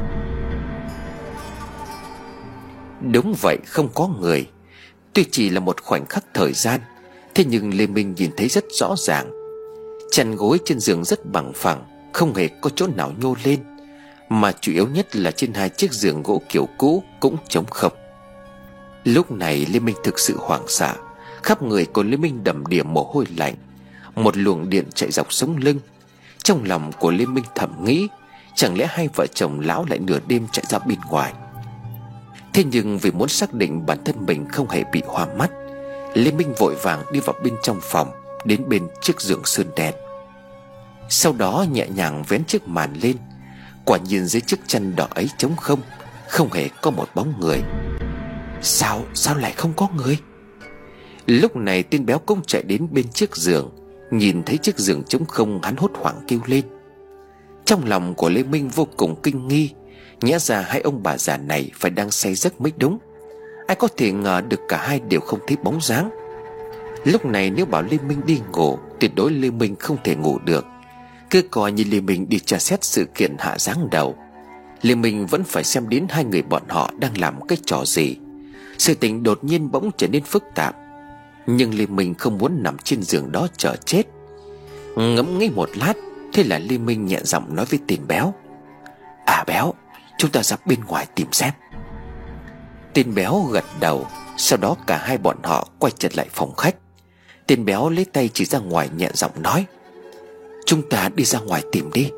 Đúng vậy, không có người. Tuy chỉ là một khoảnh khắc thời gian, thế nhưng Lê Minh nhìn thấy rất rõ ràng. Chăn gối trên giường rất bằng phẳng, không hề có chỗ nào nhô lên. Mà chủ yếu nhất là trên hai chiếc giường gỗ kiểu cũ cũng trống không. Lúc này Lê Minh thực sự hoảng sợ. Khắp người của Lê Minh đầm đìa mồ hôi lạnh. Một luồng điện chạy dọc sống lưng. Trong lòng của Lê Minh thầm nghĩ, chẳng lẽ hai vợ chồng lão lại nửa đêm chạy ra bên ngoài. Thế nhưng vì muốn xác định bản thân mình không hề bị hoa mắt, Lê Minh vội vàng đi vào bên trong phòng, đến bên chiếc giường sơn đen. Sau đó nhẹ nhàng vén chiếc màn lên. Quả nhiên dưới chiếc chăn đỏ ấy trống không, không hề có một bóng người. Sao, sao lại không có người? Lúc này tên béo cũng chạy đến bên chiếc giường. Nhìn thấy chiếc giường trống không, hắn hốt hoảng kêu lên. Trong lòng của Lê Minh vô cùng kinh nghi. Nhẽ ra hai ông bà già này phải đang say giấc mới đúng. Ai có thể ngờ được cả hai đều không thấy bóng dáng. Lúc này nếu bảo Lê Minh đi ngủ, tuyệt đối Lê Minh không thể ngủ được. Cứ coi như Lê Minh đi tra xét sự kiện hạ giáng đầu, Lê Minh vẫn phải xem đến hai người bọn họ đang làm cái trò gì. Sự tình đột nhiên bỗng trở nên phức tạp. Nhưng Lê Minh không muốn nằm trên giường đó chờ chết. Ngẫm nghĩ một lát, thế là Lê Minh nhẹ giọng nói với tên béo. À béo, chúng ta ra bên ngoài tìm xem. Tên béo gật đầu. Sau đó cả hai bọn họ quay trở lại phòng khách. Tên béo lấy tay chỉ ra ngoài nhẹ giọng nói. Chúng ta đi ra ngoài tìm đi.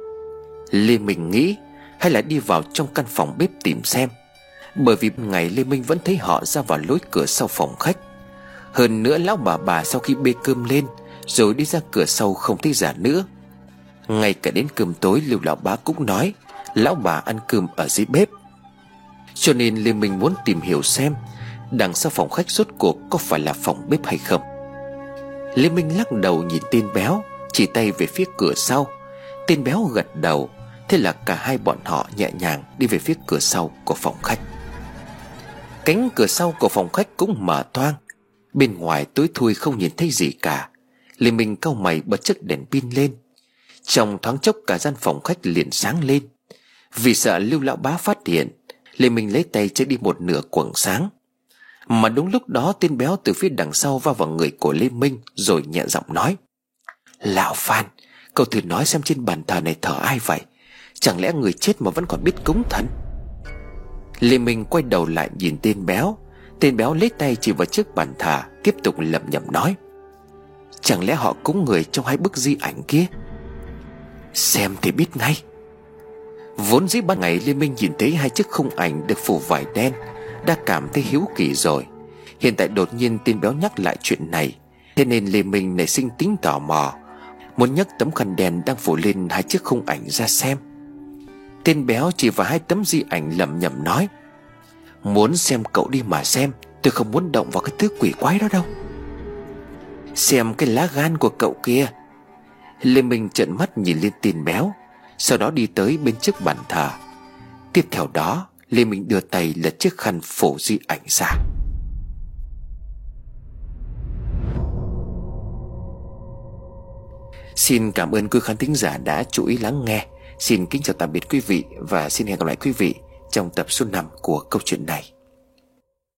Lê Minh nghĩ hay là đi vào trong căn phòng bếp tìm xem. Bởi vì ngày Lê Minh vẫn thấy họ ra vào lối cửa sau phòng khách. Hơn nữa lão bà bà sau khi bê cơm lên rồi đi ra cửa sau không thấy già nữa. Ngay cả đến cơm tối Lưu lão bá cũng nói lão bà ăn cơm ở dưới bếp. Cho nên Lê Minh muốn tìm hiểu xem đằng sau phòng khách rốt cuộc có phải là phòng bếp hay không. Lê Minh lắc đầu nhìn tên béo, chỉ tay về phía cửa sau. Tên béo gật đầu. Thế là cả hai bọn họ nhẹ nhàng đi về phía cửa sau của phòng khách. Cánh cửa sau của phòng khách cũng mở toang. Bên ngoài tối thui không nhìn thấy gì cả. Lê Minh cau mày bật chiếc đèn pin lên. Trong thoáng chốc cả gian phòng khách liền sáng lên. Vì sợ Lưu lão bá phát hiện, Lê Minh lấy tay che đi một nửa quầng sáng. Mà đúng lúc đó tên béo từ phía đằng sau va vào người của Lê Minh, rồi nhẹ giọng nói. Lão Phan, cậu thử nói xem trên bàn thờ này thờ ai vậy? Chẳng lẽ người chết mà vẫn còn biết cúng thần? Lê Minh quay đầu lại nhìn tên béo. Tên béo lấy tay chỉ vào chiếc bàn thờ, tiếp tục lẩm nhẩm nói. Chẳng lẽ họ cũng người trong hai bức di ảnh kia? Xem thì biết ngay. Vốn dĩ ban ngày Liên Minh nhìn thấy hai chiếc khung ảnh được phủ vải đen đã cảm thấy hiếu kỳ rồi. Hiện tại đột nhiên tên béo nhắc lại chuyện này, thế nên Lê Minh nảy sinh tính tò mò, muốn nhấc tấm khăn đen đang phủ lên hai chiếc khung ảnh ra xem. Tên béo chỉ vào hai tấm di ảnh lẩm nhẩm nói: Muốn xem cậu đi mà xem, tôi không muốn động vào cái thứ quỷ quái đó đâu. Xem cái lá gan của cậu kia. Lê Minh trợn mắt nhìn lên tên béo, sau đó đi tới bên chiếc bàn thờ. Tiếp theo đó, Lê Minh đưa tay lật chiếc khăn phủ di ảnh ra. Xin cảm ơn quý khán thính giả đã chú ý lắng nghe. Xin kính chào tạm biệt quý vị và xin hẹn gặp lại quý vị trong tập số năm của câu chuyện này.